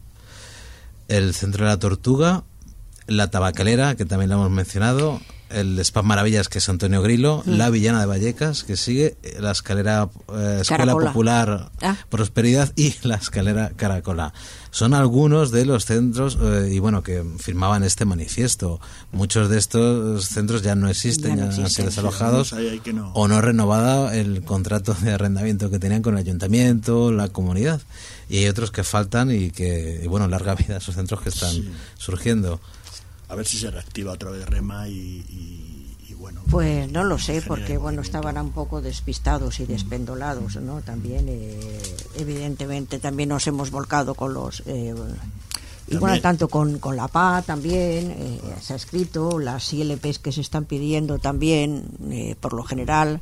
el Centro de la Tortuga, la Tabacalera, que también lo hemos mencionado, el Spa Maravillas, que es Antonio Grillo, mm. la Villana de Vallecas, que sigue, la escalera eh, Escuela Caracola. Ah. Popular Prosperidad y la escalera Caracola. Son algunos de los centros eh, y bueno que firmaban este manifiesto. Muchos de estos centros ya no existen, ya, no existen. Han sido desalojados sí, hay, hay que no. o no renovado el contrato de arrendamiento que tenían con el ayuntamiento, la comunidad. Y hay otros que faltan y que, y bueno, larga vida a esos centros que están sí. surgiendo. A ver si se reactiva otra vez Rema y, y, y bueno. Pues no lo sé, porque bueno, estaban un poco despistados y despendolados, ¿no? También, eh, evidentemente, también nos hemos volcado con los... Eh, y bueno, tanto con, con la P A también, eh, se ha escrito, las I L Ps que se están pidiendo también, eh, por lo general...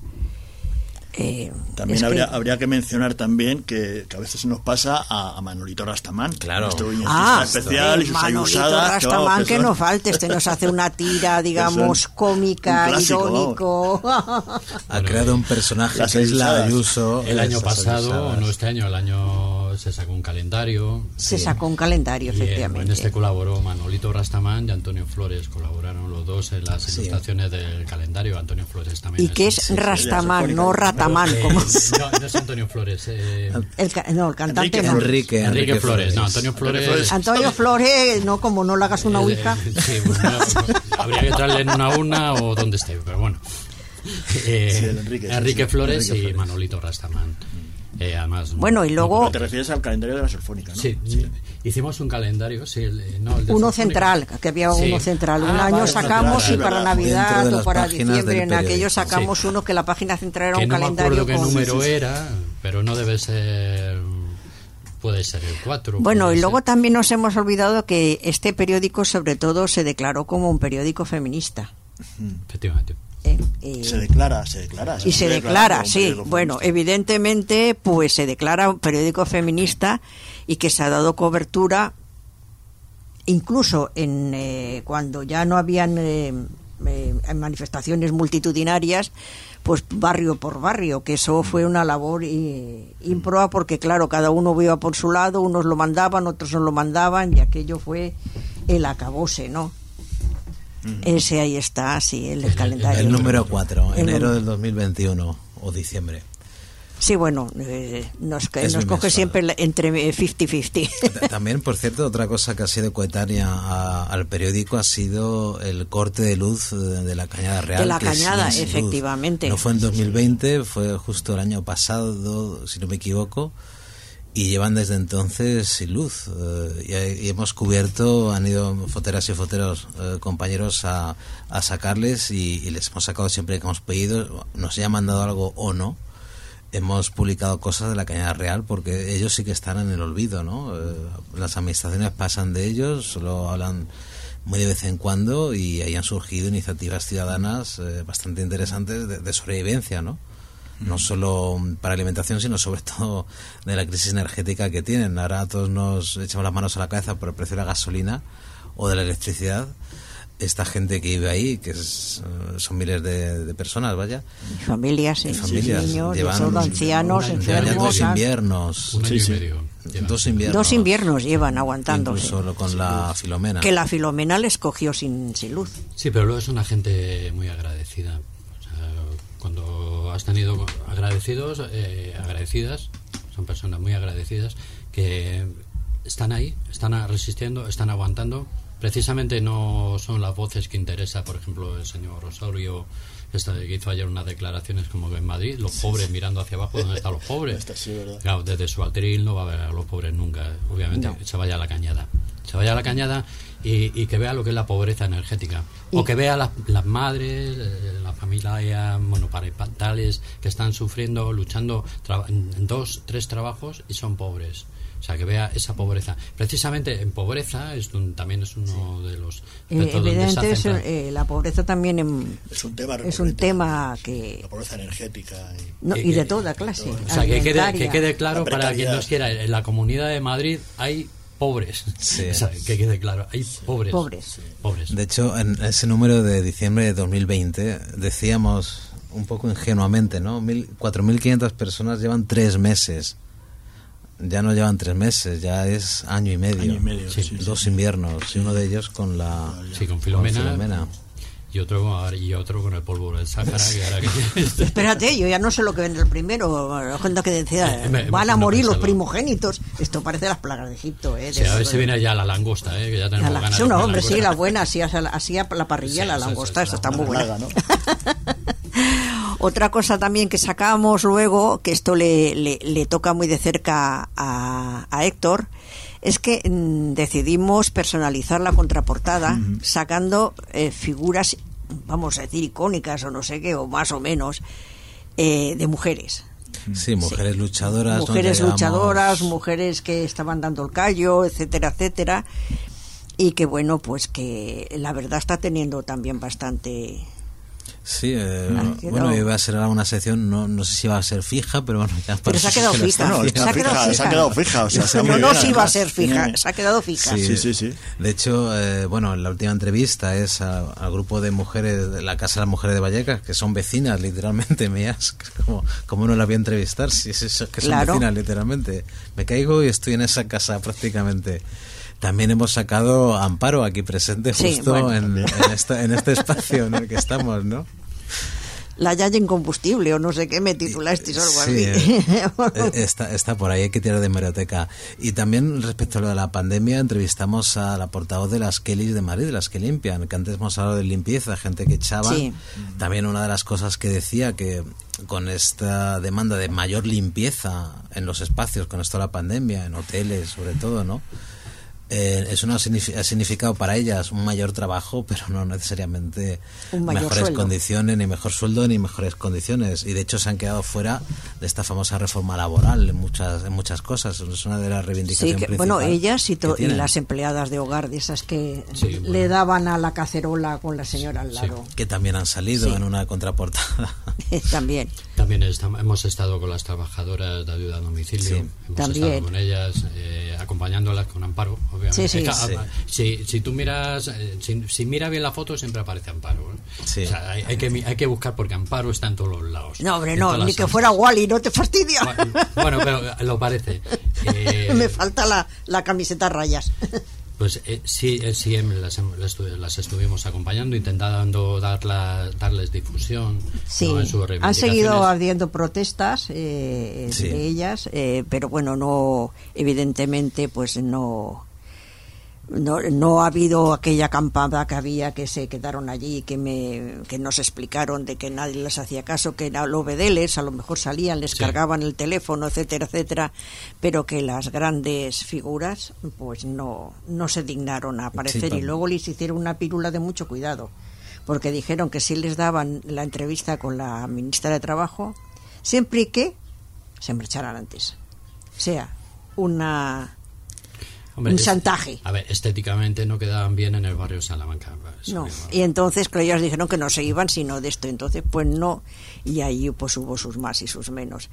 Eh, también habría que... habría que mencionar también que, que a veces nos pasa a, a Manolito Rastamán, claro, nuestro ah, especial y sus Manolito ayusadas, Rastamán, que, vamos, que, que no falte, este nos hace una tira, digamos, cómica, clásico, irónico. Ha creado un personaje que es la Ayuso. El año pasado, no este año, el año se sacó un calendario. Se sí. sacó un calendario, y efectivamente. En este colaboró Manolito Rastamán y Antonio Flores, colaboraron los dos en las sí. ilustraciones del calendario. Antonio Flores también. ¿Y qué es sí, Rastamán, sí, no Ratamán? Como... no, no es Antonio Flores. Eh... El, no, el cantante Enrique, no. Enrique, Enrique, Enrique Flores. Flores. No, Antonio Flores. Flores. Antonio Flores, no, como no le hagas una ouija. Eh, sí, bueno, habría que traerle en una urna o donde esté, pero bueno. Eh, sí, Enrique, Enrique sí, sí. Flores Enrique y Flores. Manolito Rastamán. Eh, además, bueno, y luego... Te refieres al calendario de la Sinfónica, ¿no? Sí, sí. Hicimos un calendario, sí, el, no, el de uno central, que había sí. uno central. Un ah, año vale, sacamos central, y para Navidad o para diciembre, en aquello sacamos sí. uno que la página central era que un no calendario. Me acuerdo con... qué número era, pero no debe ser... Puede ser el cuatro. Bueno, y ser. luego también nos hemos olvidado que este periódico, sobre todo, se declaró como un periódico feminista. Efectivamente. Eh, eh, se declara, se declara. Se y se declara, sí. Bueno, evidentemente, pues se declara un periódico feminista y que se ha dado cobertura, incluso en eh, cuando ya no habían eh, eh, manifestaciones multitudinarias, pues barrio por barrio, que eso fue una labor eh, ímproba, porque claro, cada uno iba por su lado, unos lo mandaban, otros no lo mandaban, y aquello fue el acabose, ¿no? Ese ahí está, sí, el, el calendario. El número cuatro, el enero número. del dos mil veintiuno o diciembre. Sí, bueno, eh, nos, nos coge siempre entre cincuenta cincuenta. También, por cierto, otra cosa que ha sido coetánea a, al periódico ha sido el corte de luz de, de la Cañada Real. De la Cañada, efectivamente. No fue en dos mil veinte, fue justo el año pasado, si no me equivoco. y llevan desde entonces sin luz. Eh, y, y hemos cubierto, han ido foteras y foteros, eh, compañeros, a, a sacarles y, y les hemos sacado siempre que hemos pedido, nos hayan mandado algo o no. Hemos publicado cosas de la Cañada Real porque ellos sí que están en el olvido, ¿no? Eh, las administraciones pasan de ellos, solo hablan muy de vez en cuando, y ahí han surgido iniciativas ciudadanas eh, bastante interesantes de, de sobrevivencia, ¿no? No solo para alimentación, sino sobre todo de la crisis energética que tienen. Ahora todos nos echamos las manos a la cabeza por el precio de la gasolina o de la electricidad. Esta gente que vive ahí, que es, son miles de, de personas, vaya. Y familias, y familias, niños, llevan son ancianos, enfermos. Dos inviernos. Un año Sí, y sí. medio. Dos inviernos. Dos inviernos llevan aguantándose. Incluso con la Filomena. Que la Filomena les cogió sin, sin luz. Sí, pero luego es una gente muy agradecida. O sea, cuando has tenido agradecidos, eh, agradecidas, son personas muy agradecidas que están ahí, están resistiendo, están aguantando. Precisamente no son las voces que interesa, por ejemplo, el señor Osorio, esta, que hizo ayer unas declaraciones como que en Madrid, los pobres mirando hacia abajo, ¿dónde están los pobres? Está, sí, ¿verdad? Claro, desde su atril no va a ver a los pobres nunca, obviamente, No. se vaya a la cañada. Se vaya a la cañada y, y que vea lo que es la pobreza energética. O que vea las, las madres, eh, las familias monoparentales que están sufriendo, luchando tra- en dos, tres trabajos y son pobres. O sea, que vea esa pobreza. Precisamente en pobreza es un, también es uno de los Eh, aspectos donde se evidentemente, es, centra. eh, la pobreza también en- Es un tema es un recurrente. tema que... La pobreza energética. Y... no, que- y de que- toda clase. todo. O sea, que quede, que alimentaria. quede claro La para quien precariedad. nos quiera, en la Comunidad de Madrid hay pobres. Sí. O sea, que quede claro, hay pobres. Pobres. Pobres. De hecho, en ese número de diciembre de dos mil veinte decíamos un poco ingenuamente, ¿no? Mil- cuatro mil quinientas personas llevan tres meses. Ya no llevan tres meses, ya es año y medio. Año y medio, Sí. sí, sí. Dos inviernos, y uno de ellos con la Sí, con Filomena. con Filomena. Y otro, y otro con el polvo del Sáhara. Que ahora que- Espérate, yo ya no sé lo que vende el primero. La gente que decía, Eh, me- van a no morir los pensaba. primigénitos. Esto parece las plagas de Egipto, ¿eh? Sí, a ver si viene ya la langosta, ¿eh? Que ya tenemos La- ganas sí, de no, comer hombre, sí, langosta. la buena, así, así a la parrilla, Sí, la eso, langosta, eso, esta está la muy buena. plaga, ¿no? Otra cosa también que sacamos luego, que esto le, le, le toca muy de cerca a, a Héctor, es que mm, decidimos personalizar la contraportada sacando eh, figuras, vamos a decir, icónicas o no sé qué, o más o menos, eh, de mujeres. Sí, mujeres luchadoras. ¿no? Mujeres Ya llevamos- luchadoras, mujeres que estaban dando el callo, etcétera, etcétera. Y que bueno, pues que la verdad está teniendo también bastante... Sí, eh, Ha quedado- bueno, iba a ser una sección, no, no sé si va a ser fija, pero bueno, ya Pero se ha parece quedado que lo fija. está No, haciendo. Se ha quedado fija. se ha quedado fija. O sea, está no, muy no, bien, sí iba a además. ser fija, Tiene- se ha quedado fija. Sí. Sí, sí, sí. De hecho, eh, bueno, la última entrevista es a- al grupo de mujeres de la Casa de las Mujeres de Vallecas, que son vecinas, literalmente, mías. Como, como no la voy a entrevistar, si es eso, que son Claro. vecinas, literalmente. Me caigo y estoy en esa casa prácticamente. También hemos sacado a Amparo aquí presente, Sí, justo bueno. en, en, esta- en este espacio en el que estamos, ¿no? La Yaya incombustible o no sé qué me titulasteis o algo Sí, así. eh, eh, está, está por ahí, hay que tirar de hemeroteca. Y también respecto a lo de la pandemia, entrevistamos a la portavoz de las Kellys de Madrid, de las que limpian, que antes hemos hablado de limpieza, gente que echaba. Sí. También una de las cosas que decía que con esta demanda de mayor limpieza en los espacios, con esto de la pandemia, en hoteles sobre todo, ¿no? Eh, eso no ha, signifi- ha significado para ellas un mayor trabajo, pero no necesariamente Un mayor mejores sueldo. condiciones, ni mejor sueldo, ni mejores condiciones. Y de hecho se han quedado fuera de esta famosa reforma laboral en muchas en muchas cosas. Es una de las Sí, reivindicaciones que, principales. bueno, ellas y, to- que y tienen. las empleadas de hogar, de esas que Sí, bueno. le daban a la cacerola con la señora al lado. Que también han salido Sí. en una contraportada. También. También estam- hemos estado con las trabajadoras de ayuda a domicilio, Sí, hemos también. estado con ellas, eh, acompañándolas con Amparo, obviamente. Sí, sí. Es que, Sí. ah, Si, si tú miras, eh, si, si mira bien la foto, siempre aparece Amparo. ¿eh? Sí. O sea, hay, hay que, mi- hay que buscar porque Amparo está en todos los lados. No, hombre, en no, todas ni las que salsas. fuera Wally, no te fastidia. Bueno, pero lo parece. Eh, Me falta la, la camiseta a rayas. Pues eh, sí, eh, sí em, las, em- las, estu- las estuvimos acompañando, intentando darla, darles difusión. Sí, ¿no? en sus han reivindicaciones. seguido habiendo protestas eh, Sí. de ellas, eh, pero bueno, no, evidentemente, pues no, No, no ha habido aquella acampada que había, que se quedaron allí, que me que nos explicaron de que nadie les hacía caso, que los obedeles a lo mejor salían, les sí. cargaban el teléfono, etcétera, etcétera, pero que las grandes figuras pues no, no se dignaron a aparecer, sí, y luego les hicieron una pílula de mucho cuidado, porque dijeron que si les daban la entrevista con la ministra de Trabajo, siempre y que se marcharan antes. O sea, una... Hombre, un chantaje. Es, a ver, estéticamente no quedaban bien en el barrio Salamanca. No, mismo. Y entonces, claro, ellos dijeron que no se iban sino de esto, entonces pues no, y ahí pues hubo sus más y sus menos.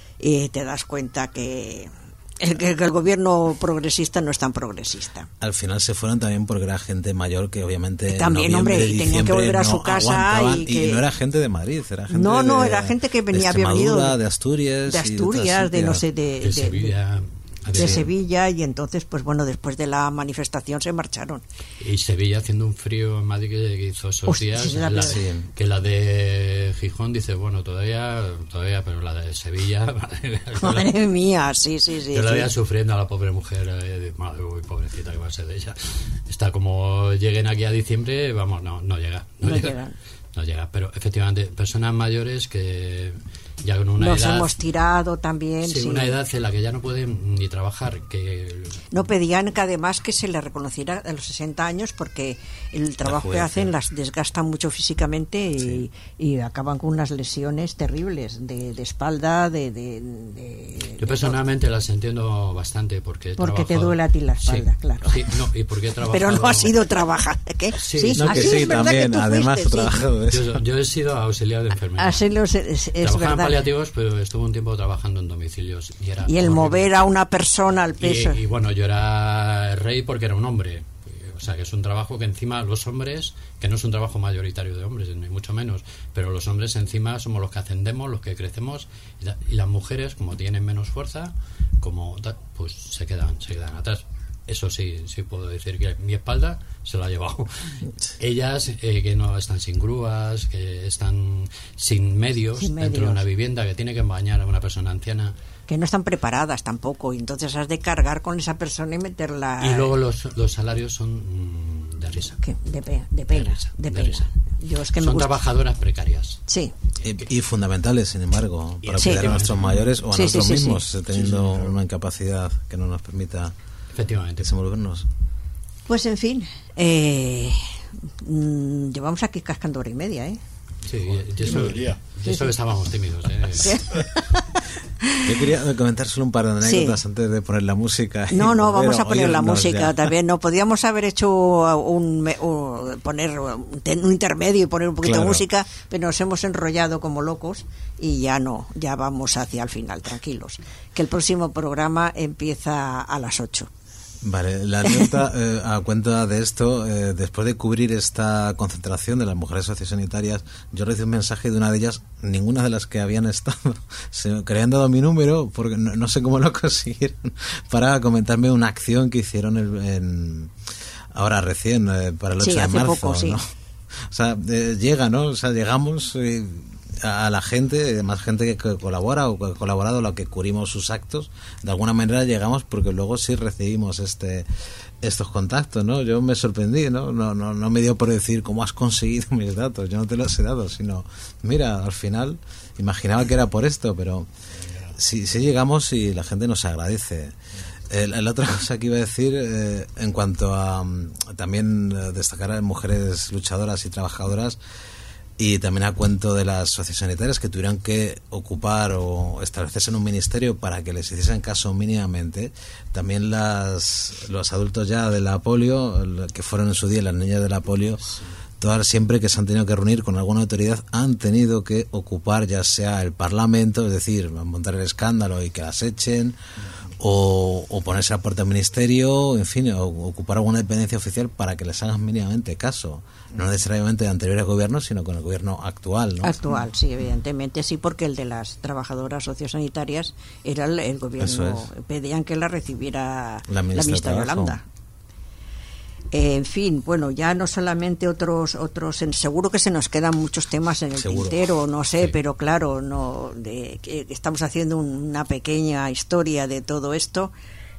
Y te das cuenta que el, que el gobierno progresista no es tan progresista. Al final se fueron también porque era gente mayor que obviamente también, hombre, y tenían que volver a su no casa y, que... y no era gente de Madrid, era gente no, no, de, era gente que venía, de había venido de Asturias, de Asturias, de, de no sé, de, de, de Sevilla. de Sevilla, y entonces pues bueno, después de la manifestación se marcharon. Y Sevilla haciendo un frío en Madrid que hizo esos Hostia, días, sí, la, la sí. que la de Gijón dice, bueno, todavía, todavía, pero la de Sevilla, madre, madre la, mía, sí, sí, sí. Yo la sí. veía sufriendo a la pobre mujer, eh, madre, uy, pobrecita que va a ser de ella. Está como lleguen aquí a diciembre, vamos, no, no llega, no, no llega. Llegan. No llega, pero efectivamente, personas mayores que ya con una Nos edad... hemos tirado también. Sí, sí, una edad en la que ya no pueden ni trabajar. Que no pedían que además que se les reconociera a los sesenta años, porque el trabajo que hacen las desgasta mucho físicamente, sí. y, y acaban con unas lesiones terribles de, de espalda, de... de, de Yo personalmente de las entiendo bastante porque he Porque trabajado... te duele a ti la espalda, sí, claro. Sí, no, y porque he trabajado... Pero no ha sido trabajar, ¿qué? Sí, sí, no, que sí, es también, que además fuiste, he trabajado de eso. Yo, yo he sido auxiliar de enfermería. Así los, es, es Trabajaba verdad. en paliativos, pero estuve un tiempo trabajando en domicilios. Y, era y el horrible. mover a una persona al peso. Y, y bueno, yo era rey porque era un hombre. O sea, que es un trabajo que encima los hombres, que no es un trabajo mayoritario de hombres, ni mucho menos, pero los hombres encima somos los que ascendemos, los que crecemos, y, la, y las mujeres, como tienen menos fuerza, como pues se quedan, se quedan atrás. Eso sí, sí puedo decir que mi espalda se la ha llevado. Ellas eh, que no están sin grúas, que están sin medios, sin medios dentro de una vivienda, que tiene que bañar a una persona anciana. Que no están preparadas tampoco, y entonces has de cargar con esa persona y meterla... Y luego los, los salarios son mmm, de risa. ¿Qué? De, pe de pena. De risa. De de pena. risa. Yo es que son me gusta... trabajadoras precarias. Sí. Y, y fundamentales, sin embargo, para sí. cuidar a nuestros mayores o a sí, nosotros sí, sí, mismos, sí. teniendo sí, sí, claro. una incapacidad que no nos permita efectivamente desenvolvernos. Pues en fin, eh, mmm, llevamos aquí cascando hora y media, ¿eh? Sí, y eso, y eso que estábamos tímidos, ¿eh? ¿Sí? Yo quería comentar solo un par de anécdotas sí. antes de poner la música. No, no, vamos a poner la música ya. también. No podíamos haber hecho un, un poner un, un intermedio y poner un poquito claro. de música, pero nos hemos enrollado como locos y ya no, ya vamos hacia el final, tranquilos. Que el próximo programa empieza a las ocho. Vale, la anécdota eh, a cuenta de esto, eh, después de cubrir esta concentración de las mujeres sociosanitarias, yo recibí un mensaje de una de ellas, ninguna de las que habían estado, se, que le habían dado mi número, porque no, no sé cómo lo consiguieron, para comentarme una acción que hicieron el, en, ahora recién, eh, para el ocho sí, de marzo. Poco, sí. ¿no? O sea, eh, llega, ¿no? O sea, llegamos... Eh, a la gente, más gente que colabora o que ha colaborado, lo que cubrimos sus actos, de alguna manera llegamos porque luego sí recibimos este estos contactos, ¿no? Yo me sorprendí, ¿no? No, no, no me dio por decir cómo has conseguido mis datos, yo no te los he dado, sino, mira, al final imaginaba que era por esto, pero sí, sí llegamos y la gente nos agradece. Eh, la otra cosa que iba a decir, eh, en cuanto a um, también eh, destacar a mujeres luchadoras y trabajadoras, y también a cuento de las sociosanitarias que tuvieron que ocupar o establecerse en un ministerio para que les hiciesen caso mínimamente. También las los adultos ya de la polio, que fueron en su día las niñas de la polio, todas siempre que se han tenido que reunir con alguna autoridad han tenido que ocupar ya sea el Parlamento, es decir, montar el escándalo y que las echen, o, o ponerse a la puerta del ministerio, en fin, o ocupar alguna dependencia oficial para que les hagan mínimamente caso. No necesariamente de anteriores gobiernos, sino con el gobierno actual, ¿no? Actual, sí, evidentemente sí, porque el de las trabajadoras sociosanitarias era el, el gobierno, es. pedían que la recibiera la ministra, la ministra de Yolanda. Eh, en fin, bueno, ya no solamente otros, otros, seguro que se nos quedan muchos temas en el seguro. tintero, no sé, sí. pero claro, no, de, que estamos haciendo una pequeña historia de todo esto,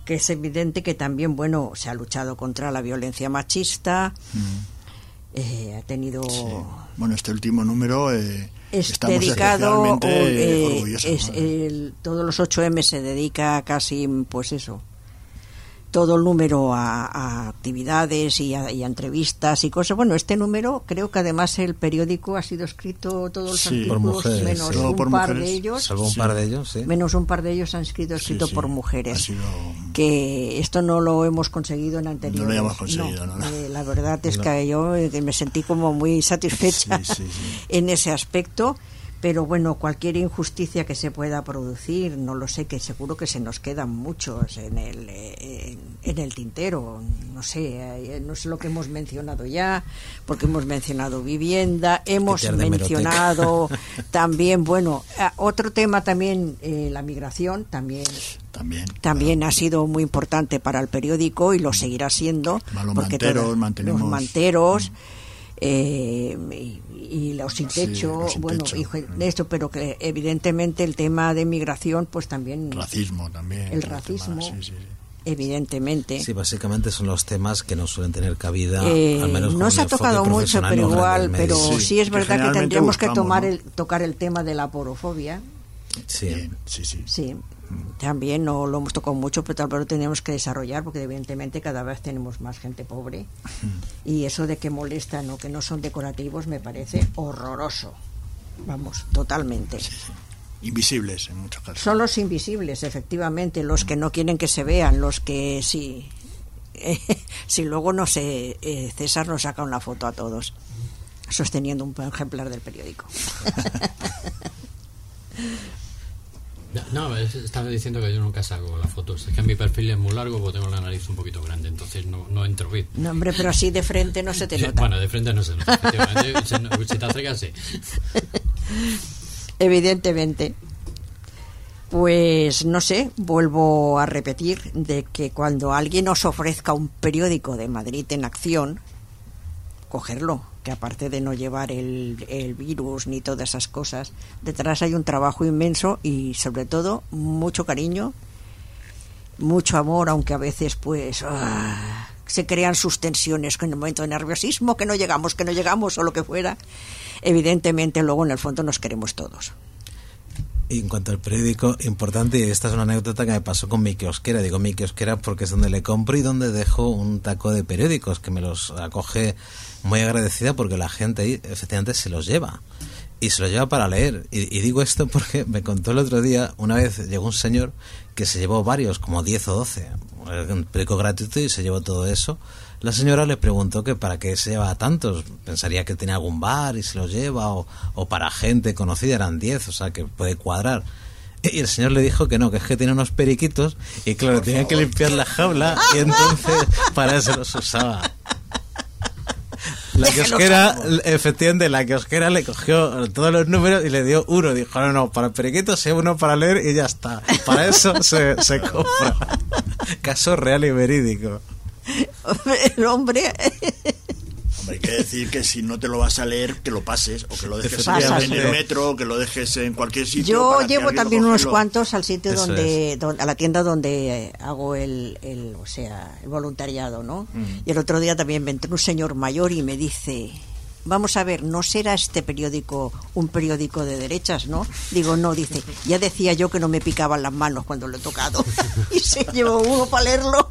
que es evidente que también, bueno, se ha luchado contra la violencia machista, mm. eh, ha tenido... Sí. Bueno, este último número eh, es estamos dedicado, especialmente eh, orgullosos. Es, ¿no? el, todos los ocho eme se dedica casi, pues eso, todo el número a, a actividades y a, y a entrevistas y cosas. Bueno, este número creo que además el periódico ha sido escrito todos los sí, artículos, mujeres, menos sí. un por par mujeres, de ellos. Salvo un sí. par de ellos, sí. Menos un par de ellos han sido escritos sí, sí, sí. por mujeres. Sido... Que esto no lo hemos conseguido en anteriores. No lo hemos conseguido, no, ¿no? Eh, la verdad es no. que yo eh, me sentí como muy satisfecha sí, sí, sí. en ese aspecto. Pero bueno, cualquier injusticia que se pueda producir, no lo sé, que seguro que se nos quedan muchos en el en, en el tintero. No sé, no sé lo que hemos mencionado ya, porque hemos mencionado vivienda, hemos mencionado también, bueno, otro tema también, eh, la migración, también También, también claro. ha sido muy importante para el periódico y lo seguirá siendo. Los porque manteros, todas, mantenemos... los manteros eh, y, y los sin techo, Sí, los sin bueno, techo. hijo, de esto, pero que evidentemente el tema de migración, pues también Racismo también. el tema, racismo, sí, sí, sí. evidentemente. Sí, básicamente son los temas que no suelen tener cabida, Eh, al menos no se ha tocado mucho, pero igual, pero Sí, sí, es que verdad que generalmente tendríamos que buscamos, tomar ¿no? el, tocar el tema de la porofobia. Sí. Bien, sí, sí. Sí, también no lo hemos tocado mucho, pero tal vez lo tenemos que desarrollar porque evidentemente cada vez tenemos más gente pobre y eso de que molestan o que no son decorativos me parece horroroso. Vamos, totalmente. Invisibles en muchos casos. Son los invisibles, efectivamente, los que no quieren que se vean, los que sí. Eh, si luego no sé, eh, César nos saca una foto a todos sosteniendo un ejemplar del periódico. No, estaba diciendo que yo nunca saco las fotos. Es que mi perfil es muy largo porque tengo la nariz un poquito grande, entonces no, no entro bien. No, hombre, pero así de frente no se te nota. Bueno, de frente no se nota, efectivamente. Si te acercas, sí. Evidentemente. Pues no sé, vuelvo a repetir de que cuando alguien os ofrezca un periódico de Madrid en acción, cogerlo, que aparte de no llevar el, el virus ni todas esas cosas, detrás hay un trabajo inmenso y sobre todo mucho cariño, mucho amor, aunque a veces pues ah, se crean sus tensiones con el momento de nerviosismo, que no llegamos, que no llegamos o lo que fuera. Evidentemente luego en el fondo nos queremos todos. Y en cuanto al periódico, importante, y esta es una anécdota que me pasó con mi kiosquera. Digo mi kiosquera porque es donde le compro y donde dejo un taco de periódicos, que me los acoge muy agradecida porque la gente ahí efectivamente se los lleva. Y se los lleva para leer. Y, y digo esto porque me contó el otro día, una vez llegó un señor que se llevó varios, como diez o doce, un periódico gratuito y se llevó todo eso. La señora le preguntó que para qué se lleva tantos, pensaría que tenía algún bar y se los lleva, o, o para gente conocida, eran diez, o sea que puede cuadrar. Y el señor le dijo que no, que es que tiene unos periquitos y claro, tenía que limpiar la jaula y entonces para eso los usaba. La kiosquera, efectivamente, la kiosquera le cogió todos los números y le dio uno. Dijo, no, no, para el periquito sea uno para leer y ya está. Para eso se, se compra. Caso real y verídico. El hombre... Hombre, hay que decir que si no te lo vas a leer, que lo pases, o que lo dejes Pásate. en el metro, o que lo dejes en cualquier sitio. Yo para que llevo alguien lo también coge unos y lo- cuantos al sitio Eso donde, donde, a la tienda donde eh, hago el, el, o sea, el voluntariado, ¿no? Mm. Y el otro día también me entró un señor mayor y me dice, vamos a ver, ¿no será este periódico un periódico de derechas, no? Digo, no, dice, ya decía yo que no me picaban las manos cuando lo he tocado. Y se llevó uno para leerlo.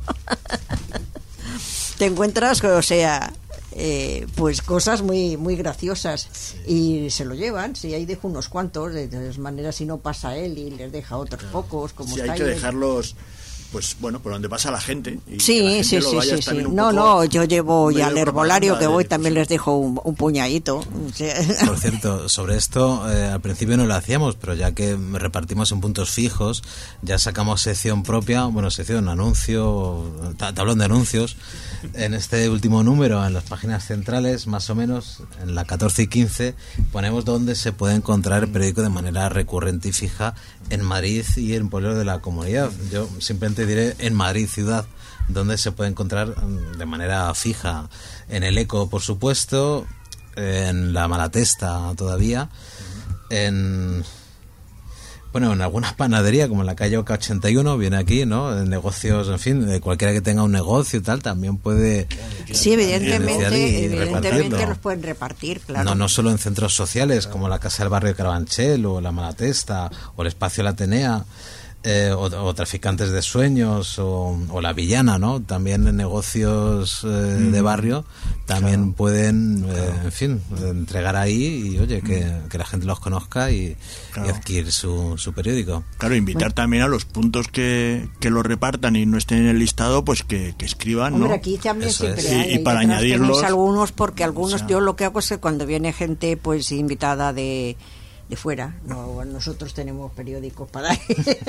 Te encuentras, o sea... Eh, pues cosas muy muy graciosas y se lo llevan, si ahí dejo unos cuantos, de todas maneras si no pasa él y les deja otros pocos, como Sí, está hay que ahí. dejarlos, pues bueno, por donde pasa la gente. Y que la Sí, gente sí, lo sí, vaya sí, sí. también un No, poco no, yo llevo medio ya al de herbolario propaganda que voy, de- también les dejo un, un puñadito. O sea, Por cierto, sobre esto, eh, al principio no lo hacíamos, pero ya que repartimos en puntos fijos, ya sacamos sección propia, bueno, sección, anuncio, ta- tablón de anuncios. En este último número, en las páginas centrales, más o menos, en la catorce y quince, ponemos dónde se puede encontrar el periódico de manera recurrente y fija en Madrid y en pueblos de la comunidad. Yo simplemente diré en Madrid ciudad, donde se puede encontrar de manera fija. En el Eco, por supuesto, en la Malatesta todavía, en... Bueno, en alguna panadería, como en la calle Oca ochenta y uno, viene aquí, ¿no? En negocios, en fin, de cualquiera que tenga un negocio y tal, también puede... Sí, evidentemente, y evidentemente repartirlo. los pueden repartir, claro. No, no solo en centros sociales, como la Casa del Barrio de Carabanchel, o la Malatesta, o el Espacio La Atenea, eh, o, o Traficantes de Sueños, o, o la Villana, ¿no? También en negocios eh, mm. de barrio, también claro. pueden, eh, claro. en fin, entregar ahí y, oye, que, mm. que la gente los conozca y, claro. y adquirir su, su periódico. Claro, invitar bueno. también a los puntos que, que lo repartan y no estén en el listado, pues que, que escriban, ¿no? Hombre, aquí también Eso siempre es. hay, y, y para añadirlos algunos, porque algunos, o sea, yo lo que hago es que cuando viene gente pues invitada de de fuera, no, nosotros tenemos periódicos para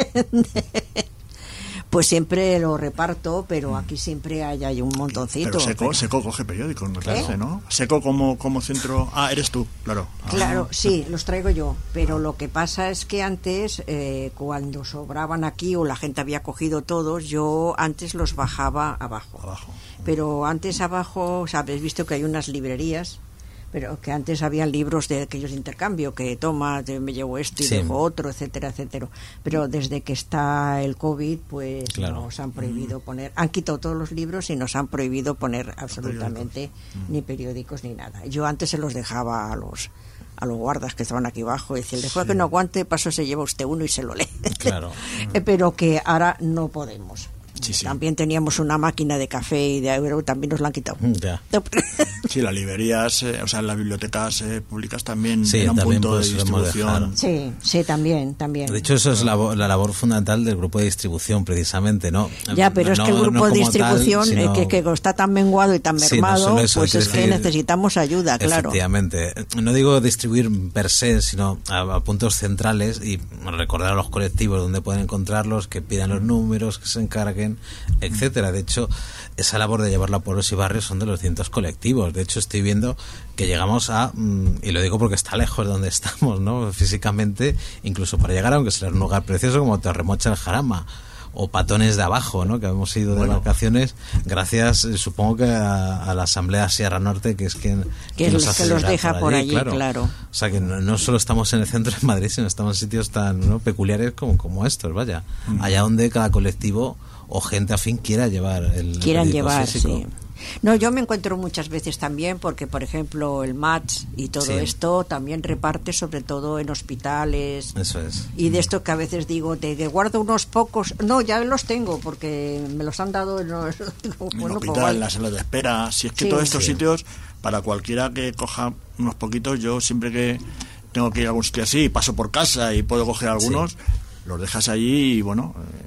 pues siempre lo reparto, pero aquí siempre hay, hay un montoncito. Pero Seco, pero... Seco coge periódicos, me parece, ¿no? Seco como, como centro... Ah, eres tú, claro. Ah. Claro, sí, los traigo yo, pero lo que pasa es que antes, eh, cuando sobraban aquí o la gente había cogido todos, yo antes los bajaba abajo. Abajo. Pero antes abajo, o sea, habéis visto que hay unas librerías, pero que antes habían libros de aquellos de intercambio, que toma, me llevo esto y sí. dejo otro, etcétera, etcétera. Pero desde que está el COVID, pues claro. nos han prohibido poner, han quitado todos los libros y nos han prohibido poner absolutamente periódicos. Ni periódicos ni nada. Yo antes se los dejaba a los a los guardas que estaban aquí abajo, y decía, el después sí. que no aguante, paso se lleva usted uno y se lo lee. Claro. Pero que ahora no podemos. Sí, sí. También teníamos una máquina de café y de euro, también nos la han quitado. Ya. Sí, las librerías, eh, o sea, las bibliotecas eh, públicas también sí, eran un también punto de pues distribución. Sí, sí, también, también. De hecho, eso es la, la labor fundamental del grupo de distribución, precisamente, ¿no? Ya, pero no, es que el grupo no de distribución, tal, sino... que, que está tan menguado y tan mermado, sí, no eso, pues es, es que decir, necesitamos ayuda, claro. Efectivamente. No digo distribuir per se, sino a, a puntos centrales y recordar a los colectivos dónde pueden encontrarlos, que pidan los números, que se encarguen, etcétera. De hecho, esa labor de llevarla a pueblos y barrios son de los cientos colectivos. De hecho, estoy viendo que llegamos a, y lo digo porque está lejos de donde estamos, ¿no? Físicamente, incluso para llegar, aunque sea un lugar precioso como Torremocha el Jarama o Patones de Abajo, ¿no? Que hemos ido de bueno. vacaciones gracias, supongo que a, a la Asamblea Sierra Norte, que es quien, que quien es nos que los deja por allí, claro. claro. O sea que no, no solo estamos en el centro de Madrid, sino estamos en sitios tan ¿no? peculiares como, como estos, vaya. Mm. Allá donde cada colectivo o gente afín quiera llevar el quieran llevar, físico. Sí. No, yo me encuentro muchas veces también porque, por ejemplo, el M A T S y todo sí. esto también reparte sobre todo en hospitales. Eso es. Y de esto que a veces digo, te, te guardo unos pocos. No, ya los tengo porque me los han dado en, los, digo, en bueno, el hospital, pues, en la sala de espera. Si es que sí, todos estos sí. sitios, para cualquiera que coja unos poquitos, yo siempre que tengo que ir a algún sitio así, paso por casa y puedo coger algunos, sí. los dejas allí y bueno... Eh,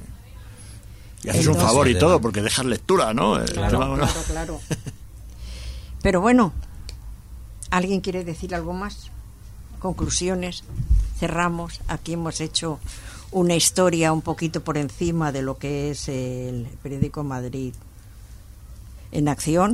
y haces Entonces, un favor y todo, porque dejas lectura, ¿no? Claro, claro, claro, claro. Pero bueno, ¿alguien quiere decir algo más? Conclusiones, cerramos. Aquí hemos hecho una historia un poquito por encima de lo que es el periódico Madrid en acción.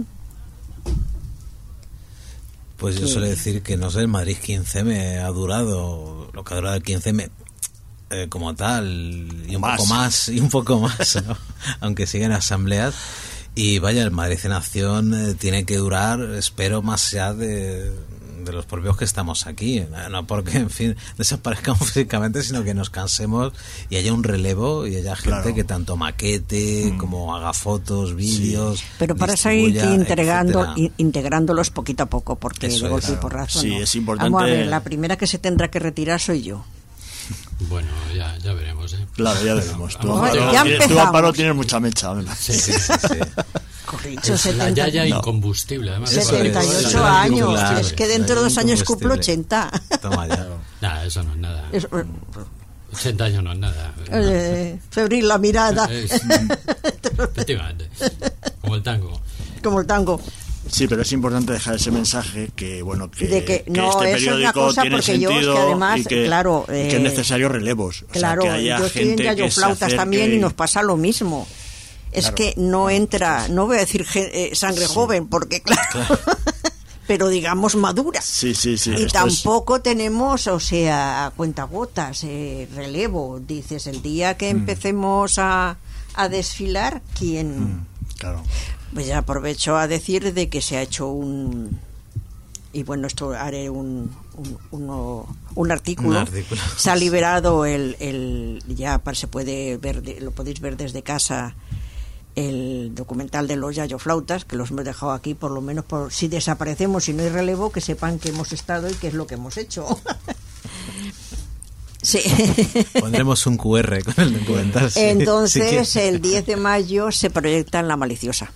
Pues yo ¿Qué? suelo decir que, no sé, el Madrid quince eme ha durado, lo que ha durado el quince eme... Eh, como tal y un más. poco más y un poco más ¿no? Aunque siguen asambleas y vaya, el Madrid en acción eh, tiene que durar, espero, más allá de, de los propios que estamos aquí, no porque en fin desaparezcamos físicamente, sino que nos cansemos y haya un relevo y haya gente claro. que tanto maquete mm. como haga fotos, vídeos, sí. pero para eso hay que integrando, integrándolos poquito a poco, porque de golpe y porrazo sí, no. es importante. Vamos a ver, la primera que se tendrá que retirar soy yo. Bueno, ya, ya veremos, ¿eh? Claro, ya veremos. Tú, bueno, Amparo, ya tienes, tú, Amparo, tienes mucha mecha, ¿verdad? Sí, sí, sí. sí. Corricho, es setenta, la yaya no. incombustible, además. setenta y ocho la años. incombustible. Es que dentro de dos años cumplo ochenta. Toma ya. Nah, eso no es nada. Es, ochenta años no es nada. Eh, febril la mirada. Es, efectivamente. Como el tango. Como el tango. Sí, pero es importante dejar ese mensaje que bueno que, de que, que no, este eso periódico es una cosa tiene porque sentido yo, es que además, y que, claro, y eh, que es necesario relevos. Claro, o sea, que haya yo estoy en Yayo Flautas también y nos pasa lo mismo. Es claro, que no entra, no voy a decir eh, sangre sí. joven, porque claro, claro. pero digamos madura. Sí, sí, sí. Y tampoco es... tenemos, o sea, cuentagotas, eh, relevo. Dices, el día que mm. empecemos a, a desfilar, ¿quién? Mm, claro. Pues ya aprovecho a decir de que se ha hecho un y bueno, esto haré un, un, uno, un artículo. Un artículo. Se ha liberado el, el ya para, se puede ver, lo podéis ver desde casa, el documental de los yayoflautas, que los hemos dejado aquí, por lo menos por si desaparecemos y no hay relevo, que sepan que hemos estado y qué es lo que hemos hecho. Sí. Pondremos un cu erre con el documental. Sí. Entonces, Sí, el diez de mayo se proyecta en La Maliciosa.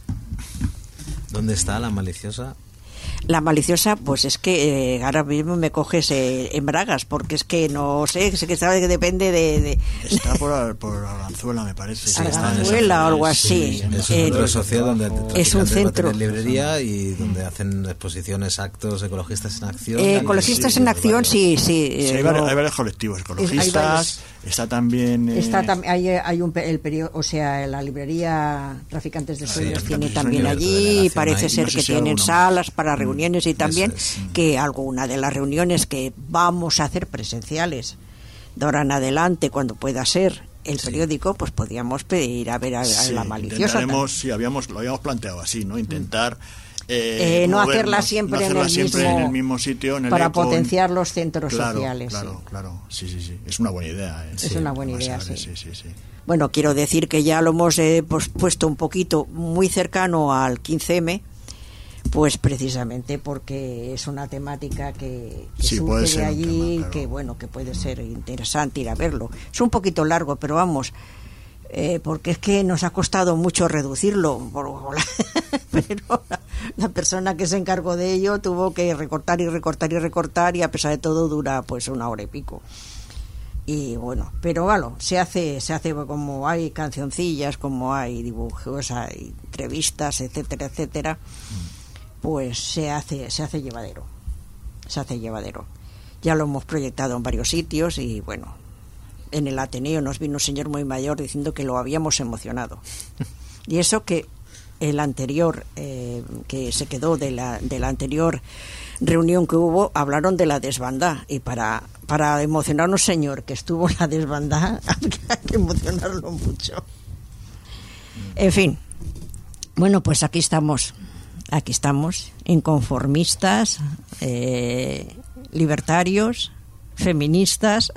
¿Dónde está La Maliciosa? La Maliciosa, pues es que eh, ahora mismo me coges eh, en bragas, porque es que no sé, sé que sabe que depende de... de... Está por, por Arganzuela, me parece. Sí, Arganzuela o algo así. Sí, es eh, un centro social donde es un centro va a tener librería y donde hacen exposiciones, actos, ecologistas en acción. Eh, ecologistas sí, en sí, acción, sí, sí. Sí, eh, hay, varios, no, hay varios colectivos ecologistas. hay varios. Está también... Eh, Está tam hay, hay un el periodo, o sea, la librería Traficantes de Sueños sí, tiene Traficantes también de Sueños, allí, y parece ahí, ser no sé que si tienen alguno. salas para reuniones y también es. que alguna de las reuniones que vamos a hacer presenciales de ahora en adelante, cuando pueda ser el Sí. periódico, pues podríamos pedir a ver a, a sí, La Maliciosa. intentaremos, sí, habíamos, lo habíamos planteado así, ¿no? Intentar... Eh, no movernos, hacerla siempre, no hacerla en, el siempre mismo, en el mismo sitio, en el para Econ. potenciar los centros Claro, sociales. Claro, Sí. claro, sí, sí, sí. Es una buena idea. ¿eh? Es Sí, una buena además, idea, ahora, sí. sí, sí, sí. Bueno, quiero decir que ya lo hemos eh, pues, puesto un poquito muy cercano al quince eme, pues precisamente porque es una temática que, que Sí, puede surge de ser un allí, tema, claro. que bueno, que puede ser interesante ir a verlo. Es un poquito largo, pero vamos, eh, porque es que nos ha costado mucho reducirlo, por- pero la, la persona que se encargó de ello tuvo que recortar y recortar y recortar, y a pesar de todo dura pues una hora y pico. Y bueno, pero bueno, se hace, se hace como hay cancioncillas, como hay dibujos, hay entrevistas, etcétera, etcétera, pues se hace, se hace llevadero, se hace llevadero. Ya lo hemos proyectado en varios sitios y bueno, en el Ateneo nos vino un señor muy mayor diciendo que lo habíamos emocionado. Y eso que el anterior, eh, que se quedó de la, de la anterior reunión que hubo, hablaron de la desbandada, y para, para emocionar a un señor que estuvo en la desbandada hay que emocionarlo mucho. En fin, bueno, pues aquí estamos, aquí estamos, inconformistas, eh, libertarios, feministas.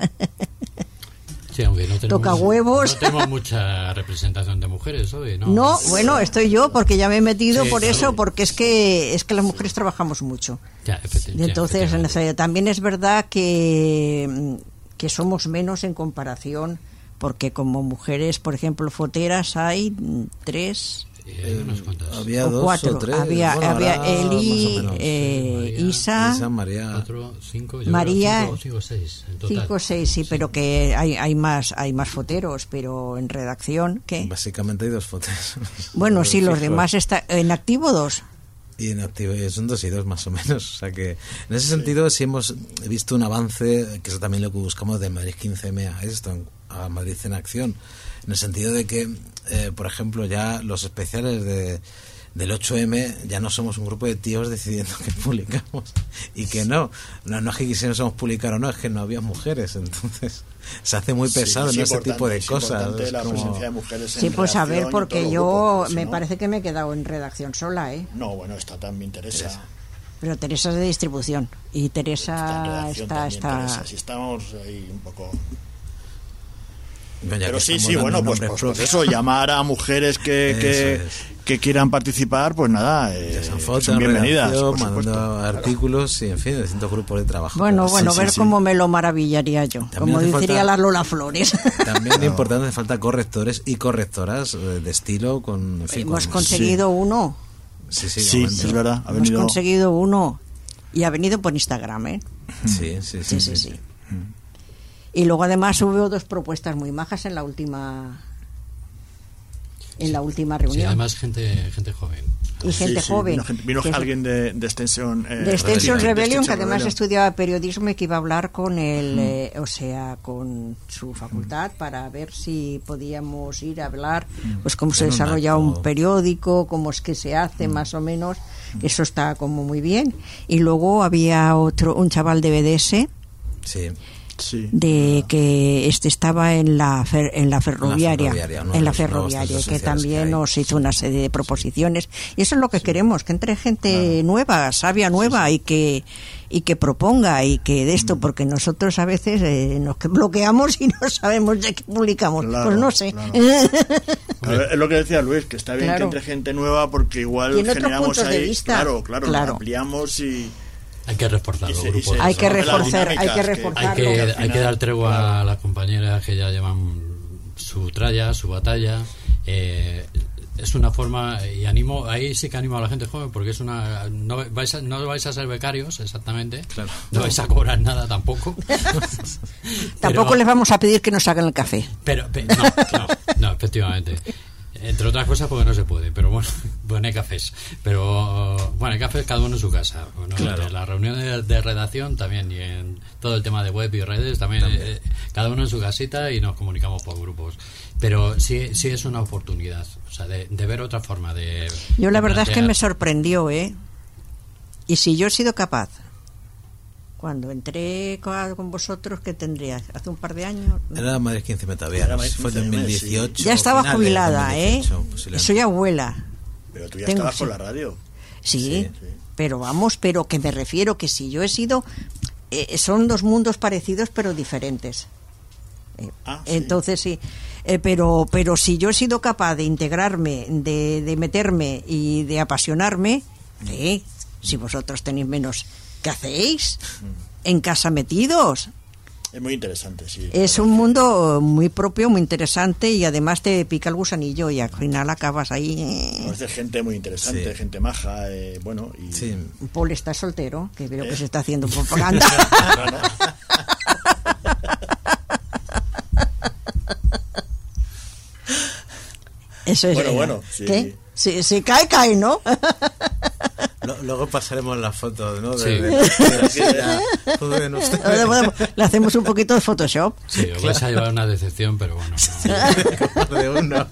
Sí, aunque no tenemos, Toca huevos. no tenemos mucha representación de mujeres hoy, ¿no? No, bueno, estoy yo porque ya me he metido Sí, por claro. eso, porque es que es que las mujeres trabajamos mucho. Ya, efecti- Y ya, entonces, efectivamente. también es verdad que, que somos menos en comparación, porque como mujeres, por ejemplo, foteras hay mm, tres Sí, hay unas cuantas. Había o dos cuatro. o tres. Había, Bueno, había ahora Eli, más o menos. eh, María, Isa, Isa, María. Cuatro, cinco, yo María, creo, cinco, cinco, seis, en total. cinco o seis, sí, pero que hay, hay más, hay más foteros, pero en redacción, ¿qué? Básicamente hay dos fotos. Bueno, sí, los Fijo. demás está en activo dos. Y en activo son dos y dos más o menos. O sea que en ese sentido sí hemos visto un avance, que es también lo que buscamos de Madrid quince eme a esto, a Madrid en acción. En el sentido de que, eh, por ejemplo, ya los especiales de del ocho eme ya no somos un grupo de tíos decidiendo que publicamos y que no. No, no es que quisiéramos publicar o no, es que no había mujeres. Entonces se hace muy pesado Sí, en es ese tipo de importante, es cosas. importante Es la como- presencia de mujeres en Sí, pues a ver, redacción y porque todos los yo grupos, porque si me no- parece que me he quedado en redacción sola, ¿eh? No, bueno, esta también Teresa. Pero Teresa es de distribución y Está en Teresa redacción está, también, está, Teresa. Si estamos ahí un poco... Bueno, ya Pero que sí, estamos sí, dando bueno, pues, nombres pues, pues propios. eso, llamar a mujeres que, que, Eso es. que quieran participar, pues nada, eh, Ya sean que fotos, son bienvenidas, redacción, por mandando supuesto. artículos y en fin, de distintos grupos de trabajo. Bueno, Pero bueno, sí, ver sí. cómo me lo maravillaría yo, También como hace diría falta- la Lola Flores. También es importante, hace falta correctores y correctoras eh, de estilo con... En fin, Hemos con- conseguido uno, Sí, sí, Sí, momento. es verdad, ha hemos venido... conseguido uno y ha venido por Instagram, ¿eh? Sí, sí, Sí, sí. sí, sí. Y luego además hubo dos propuestas muy majas en la última en la última Sí, reunión. además gente, gente joven. Y gente Sí, sí, joven. Vino, gente- vino que es- alguien de, de Extension... eh, de Extension de Rebellion, que Extension además Rebellion. estudiaba periodismo y que iba a hablar con el, eh, o sea, con su facultad para ver si podíamos ir a hablar, pues cómo se En un desarrolla acto. un periódico, cómo es que se hace, más o menos, que eso está como muy bien. Y luego había otro, un chaval de B D S, Sí. Sí. de que este estaba en la fer, en la ferroviaria, en la ferroviaria, ¿no? en la Los ferroviaria nuevos que centros también que hay. nos hizo una serie de proposiciones, y eso es lo que sí. queremos, que entre gente claro. nueva, sabia nueva, sí, sí. y que y que proponga y que de esto, mm. porque nosotros a veces eh, nos bloqueamos y no sabemos de qué publicamos, claro, pues no sé. Claro. A ver, es lo que decía Luis, que está bien claro. que entre gente nueva porque igual generamos ahí, de vista. claro, claro, claro. ampliamos y hay que reforzar los grupos. Hay que reforzar, hay que reforzar. Hay que, hay que dar tregua claro. a las compañeras que ya llevan su tralla, su batalla. Eh, es una forma, y animo, ahí sí que animo a la gente joven, porque es una, no vais a, no vais a ser becarios exactamente, claro. no vais a cobrar nada tampoco. Tampoco pero, les vamos a pedir que nos hagan el café. Pero, pero no, no, no, efectivamente. Entre otras cosas porque no se puede, pero bueno, bueno hay cafés. Pero bueno, hay cafés cada uno en su casa. Bueno, claro. En las reuniones de redacción también, y en todo el tema de web y redes también, también. Eh, cada uno en su casita y nos comunicamos por grupos. Pero sí, sí es una oportunidad, o sea, de, de ver otra forma de... Yo la de verdad plantear. es que me sorprendió, ¿eh? Y si yo he sido capaz... Cuando entré con vosotros, ¿qué tendría? ¿Hace un par de años? Era Madrid quince M todavía, fue en dos mil dieciocho. Ya estaba jubilada, dos mil dieciocho, ¿eh? Soy abuela. Pero tú ya Tengo, estabas sí. con la radio. Sí, sí, sí, pero vamos, pero que me refiero que si yo he sido... Eh, son dos mundos parecidos pero diferentes. Eh, ah, sí. Entonces sí, eh, pero, pero si yo he sido capaz de integrarme, de, de meterme y de apasionarme, ¿eh? Si vosotros tenéis menos... ¿Qué hacéis? En casa metidos. Es muy interesante, sí. Es un mundo muy propio, muy interesante, y además te pica el gusanillo y al final acabas ahí. No, es de gente muy interesante, sí. gente maja, eh, bueno. Y... Sí. Paul está soltero, que creo ¿Eh? que se está haciendo propaganda. Bueno. Eso es. Bueno, bueno. Sí. ¿Qué? Si, si cae, cae, ¿no? Luego pasaremos las fotos, ¿no? De, sí. de, de, de, de Le hacemos un poquito de Photoshop. Sí, os vais a llevar una decepción, pero bueno. No. De uno.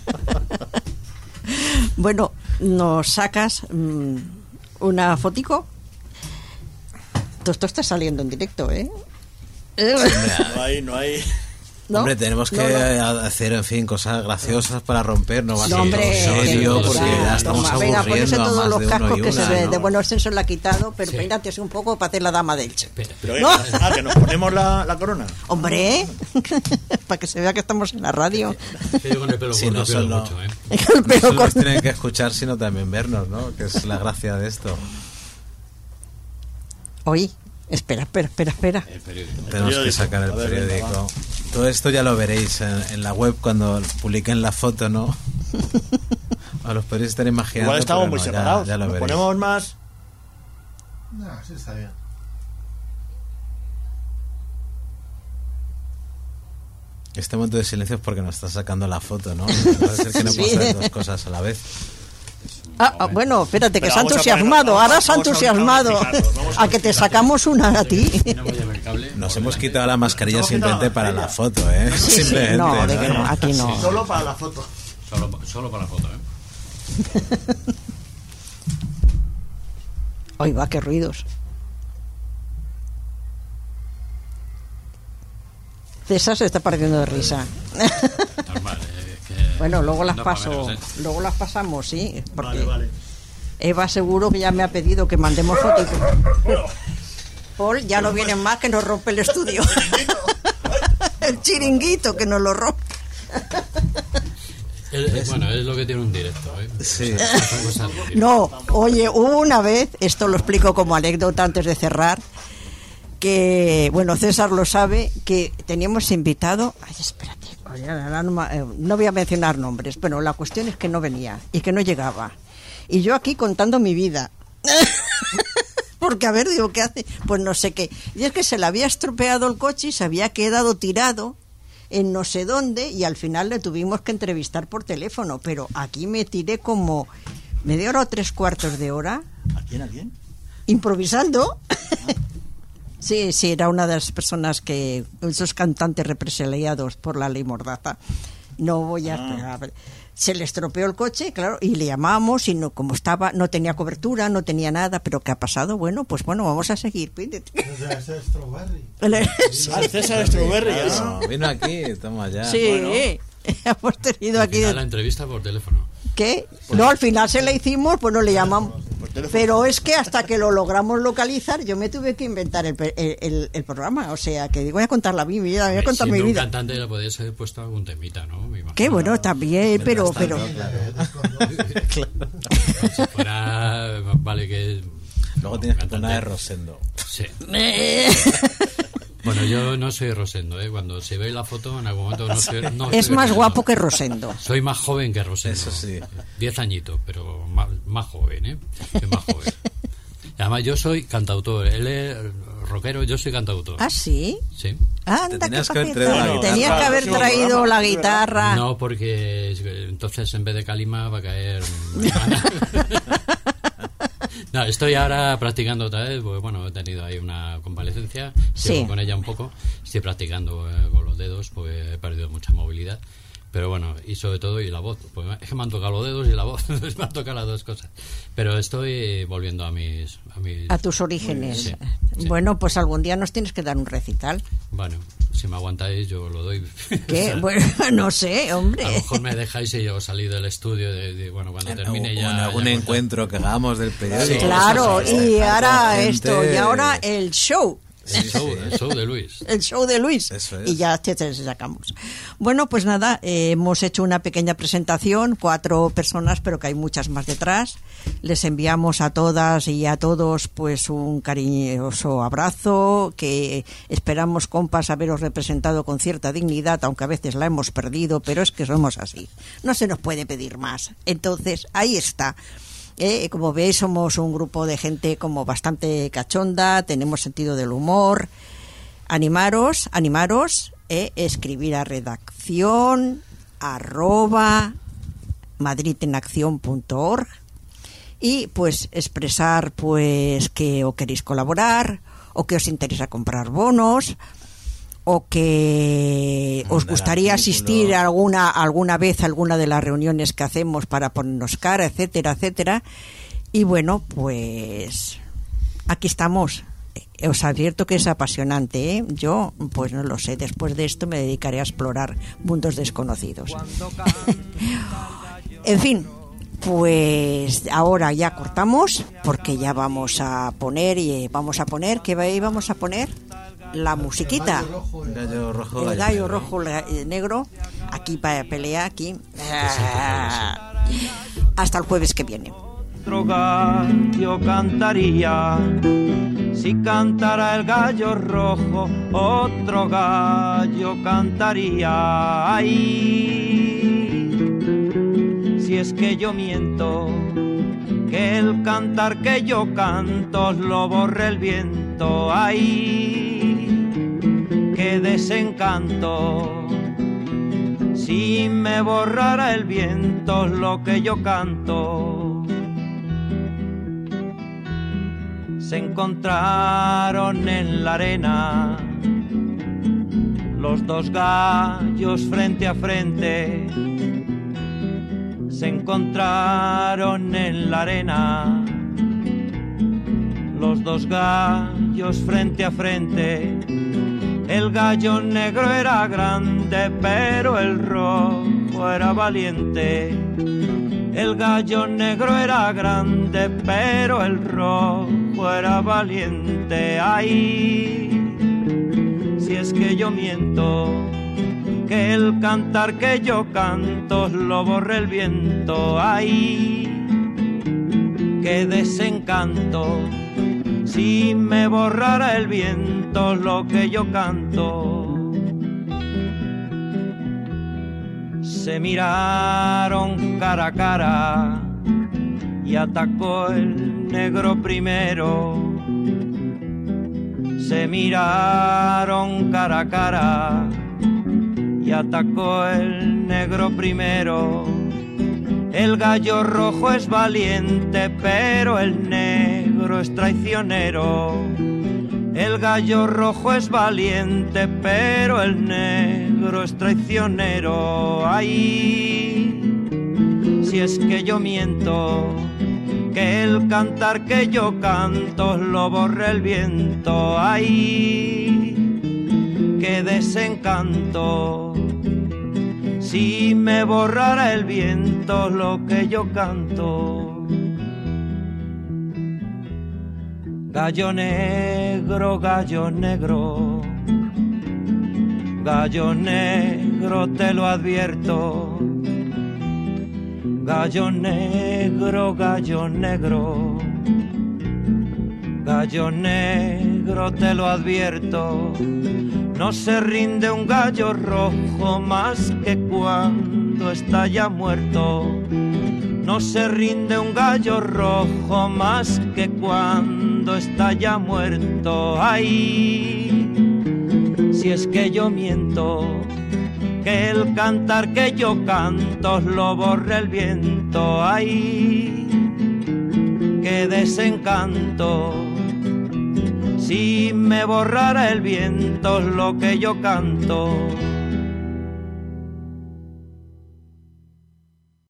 Bueno, nos sacas mmm, una fotico. Todo esto está saliendo en directo, ¿eh? No hay, no hay... ¿No? Hombre, tenemos que no, no. hacer, en fin, cosas graciosas para romper, no va a ser no, hombre, serio, porque ya, ya estamos toma, aburriendo venga, a todos más los de cascos uno y que una, se ¿no? de buen ascenso le ha quitado, pero sí. peínate así un poco para hacer la dama del Che. Pero, pero ¿no? Ah, que nos ponemos la, la corona. Hombre, para que se vea que estamos en la radio. Yo con el pelo sí, corto no solo, mucho, ¿eh? El pelo no solo tienen que escuchar, sino también vernos, ¿no? Que es la gracia de esto. Oye, espera, espera, espera, espera. El periódico. Tenemos que sacar el ver, periódico. Venga, todo esto ya lo veréis en, en la web cuando publiquen la foto, ¿no? A los podréis estar imaginando. Igual estamos muy no, separados. Ya, ya lo ¿Nos veréis. ponemos más? No, sí está bien. Este momento de silencio es porque nos está sacando la foto, ¿no? Puede ser que no pueda hacer dos cosas a la vez. Ah, ah, bueno, espérate, que se ha entusiasmado, ahora se ha entusiasmado. A que te sacamos una a ti. Nos hemos quitado la mascarilla simplemente para la foto, ¿eh? Sí, sí, no, de que no, aquí no. Solo para la foto. Solo, solo para la foto, ¿eh? Ay, va, qué ruidos. César se está partiendo de risa. Normal, eh. Bueno, luego las no paso, menos, ¿eh? luego las pasamos, sí, porque vale, vale. Eva seguro que ya me ha pedido que mandemos fotos. Paul, ya no vienen más, que nos rompe el estudio. El chiringuito que nos lo rompe. Es, bueno, es lo que tiene un directo, ¿eh? Sí. No, oye, hubo una vez, esto lo explico como anécdota antes de cerrar, que, bueno, César lo sabe, que teníamos invitado... Ay, espérate, no voy a mencionar nombres, pero la cuestión es que no venía y que no llegaba. Y yo aquí contando mi vida. Porque, a ver, digo, ¿qué hace? Pues no sé qué. Y es que se le había estropeado el coche y se había quedado tirado en no sé dónde, y al final le tuvimos que entrevistar por teléfono. Pero aquí me tiré como media hora o tres cuartos de hora. ¿A quién? ¿A quién? Improvisando. Sí, sí, era una de las personas que, esos cantantes represaliados por la ley Mordaza, No voy a esperar. Se le estropeó el coche, claro, y le llamamos y no, como estaba, no tenía cobertura, no tenía nada, pero ¿qué ha pasado? Bueno, pues bueno, vamos a seguir. César Strawberry. Al César Strawberry, ya. No, vino aquí, estamos allá. Sí, Bueno, hemos tenido Al aquí... final, la entrevista por teléfono. ¿Qué? No, al final se la hicimos, pues no le llamamos. Pero es que hasta que lo logramos localizar, yo me tuve que inventar el, el, el, el programa. O sea, que voy a contar la mi vida, voy a contar mi Siendo vida. un cantante le podías haber puesto algún temita, ¿no? Me imagino. Qué bueno, también, pero... pero Si fuera... Vale que... Luego tienes que cantante. poner de Rosendo. Sí. Bueno, yo no soy Rosendo, ¿eh? Cuando se ve la foto, en algún momento no soy... No es soy más Rosendo. guapo que Rosendo. Soy más joven que Rosendo. Eso sí. Diez añitos, pero más, más joven, ¿eh? Soy más joven. Y además, yo soy cantautor. Él es rockero, yo soy cantautor. ¿Ah, sí? Sí. Anda, Te tenías qué que haber papeta. traído la guitarra. Tenías que haber Sí, traído programa, la sí, guitarra. No, porque entonces en vez de Calima va a caer... No, estoy ahora practicando otra vez, porque bueno, he tenido ahí una convalecencia, sigo Sí. con ella un poco, estoy practicando eh, con los dedos, porque he perdido mucha movilidad, pero bueno, y sobre todo y la voz, pues es que me han tocado los dedos y la voz, me han tocado las dos cosas, pero estoy volviendo a mis... A, mis, A tus orígenes. Sí, sí. Bueno, pues algún día nos tienes que dar un recital. Bueno, si me aguantáis yo lo doy. ¿Qué? Bueno, no sé, hombre. A lo mejor me dejáis y yo salí del estudio, de, de- bueno, cuando En, termine o ya... en algún ya encuentro que hagamos del periódico. Claro, Eso sí, y estar ahora con esto, gente- y ahora el show. Sí, El show, sí. el show de Luis. El show de Luis. Eso es. Y ya te, te sacamos. Bueno, pues nada, eh, hemos hecho una pequeña presentación, cuatro personas, pero que hay muchas más detrás. Les enviamos a todas y a todos pues un cariñoso abrazo, que esperamos, compas, haberos representado con cierta dignidad, aunque a veces la hemos perdido, pero es que somos así. No se nos puede pedir más. Entonces, ahí está. Eh, como veis, somos un grupo de gente como bastante cachonda, tenemos sentido del humor. Animaros, animaros, eh, escribir a redacción arroba madridenacción punto org y pues expresar pues que o queréis colaborar o que os interesa comprar bonos o que os Mandar gustaría artículos. asistir a alguna alguna vez a alguna de las reuniones que hacemos para ponernos cara, etcétera, etcétera. Y bueno, pues aquí estamos. Eh, Os advierto que es apasionante, ¿eh? Yo, pues no lo sé, después de esto me dedicaré a explorar mundos desconocidos. En fin, pues ahora ya cortamos porque ya vamos a poner y vamos a poner, ¿qué vamos a poner? La musiquita. Gallo rojo, El gallo rojo la- eh, negro, aquí para pelear, aquí. Ah, hasta el jueves que viene. Otro gallo cantaría, si cantara el gallo rojo, otro gallo cantaría. Ay, si es que yo miento, que el cantar que yo canto lo borre el viento. Ay, qué desencanto, si me borrara el viento lo que yo canto. Se encontraron en la arena los dos gallos frente a frente. Se encontraron en la arena los dos gallos frente a frente. El gallo negro era grande, pero el rojo era valiente. El gallo negro era grande, pero el rojo era valiente. Ay, si es que yo miento, que el cantar que yo canto lo borre el viento. Ay, qué desencanto, si me borrara el viento lo que yo canto. Se miraron cara a cara y atacó el negro primero. Se miraron cara a cara y atacó el negro primero. El gallo rojo es valiente, pero el negro es traicionero. El El gallo rojo es valiente, pero el negro es traicionero. Ay, si es que yo miento, que el cantar que yo canto lo borre el viento. Ay, qué desencanto, si me borrara el viento lo que yo canto. Gallo negro, gallo negro, gallo negro te lo advierto. Gallo negro, gallo negro, gallo negro te lo advierto. No se rinde un gallo rojo más que cuando está ya muerto. No se rinde un gallo rojo más que cuando está ya muerto. Ay, si es que yo miento, que el cantar que yo canto lo borre el viento. Ay, qué desencanto, si me borrara el viento lo que yo canto.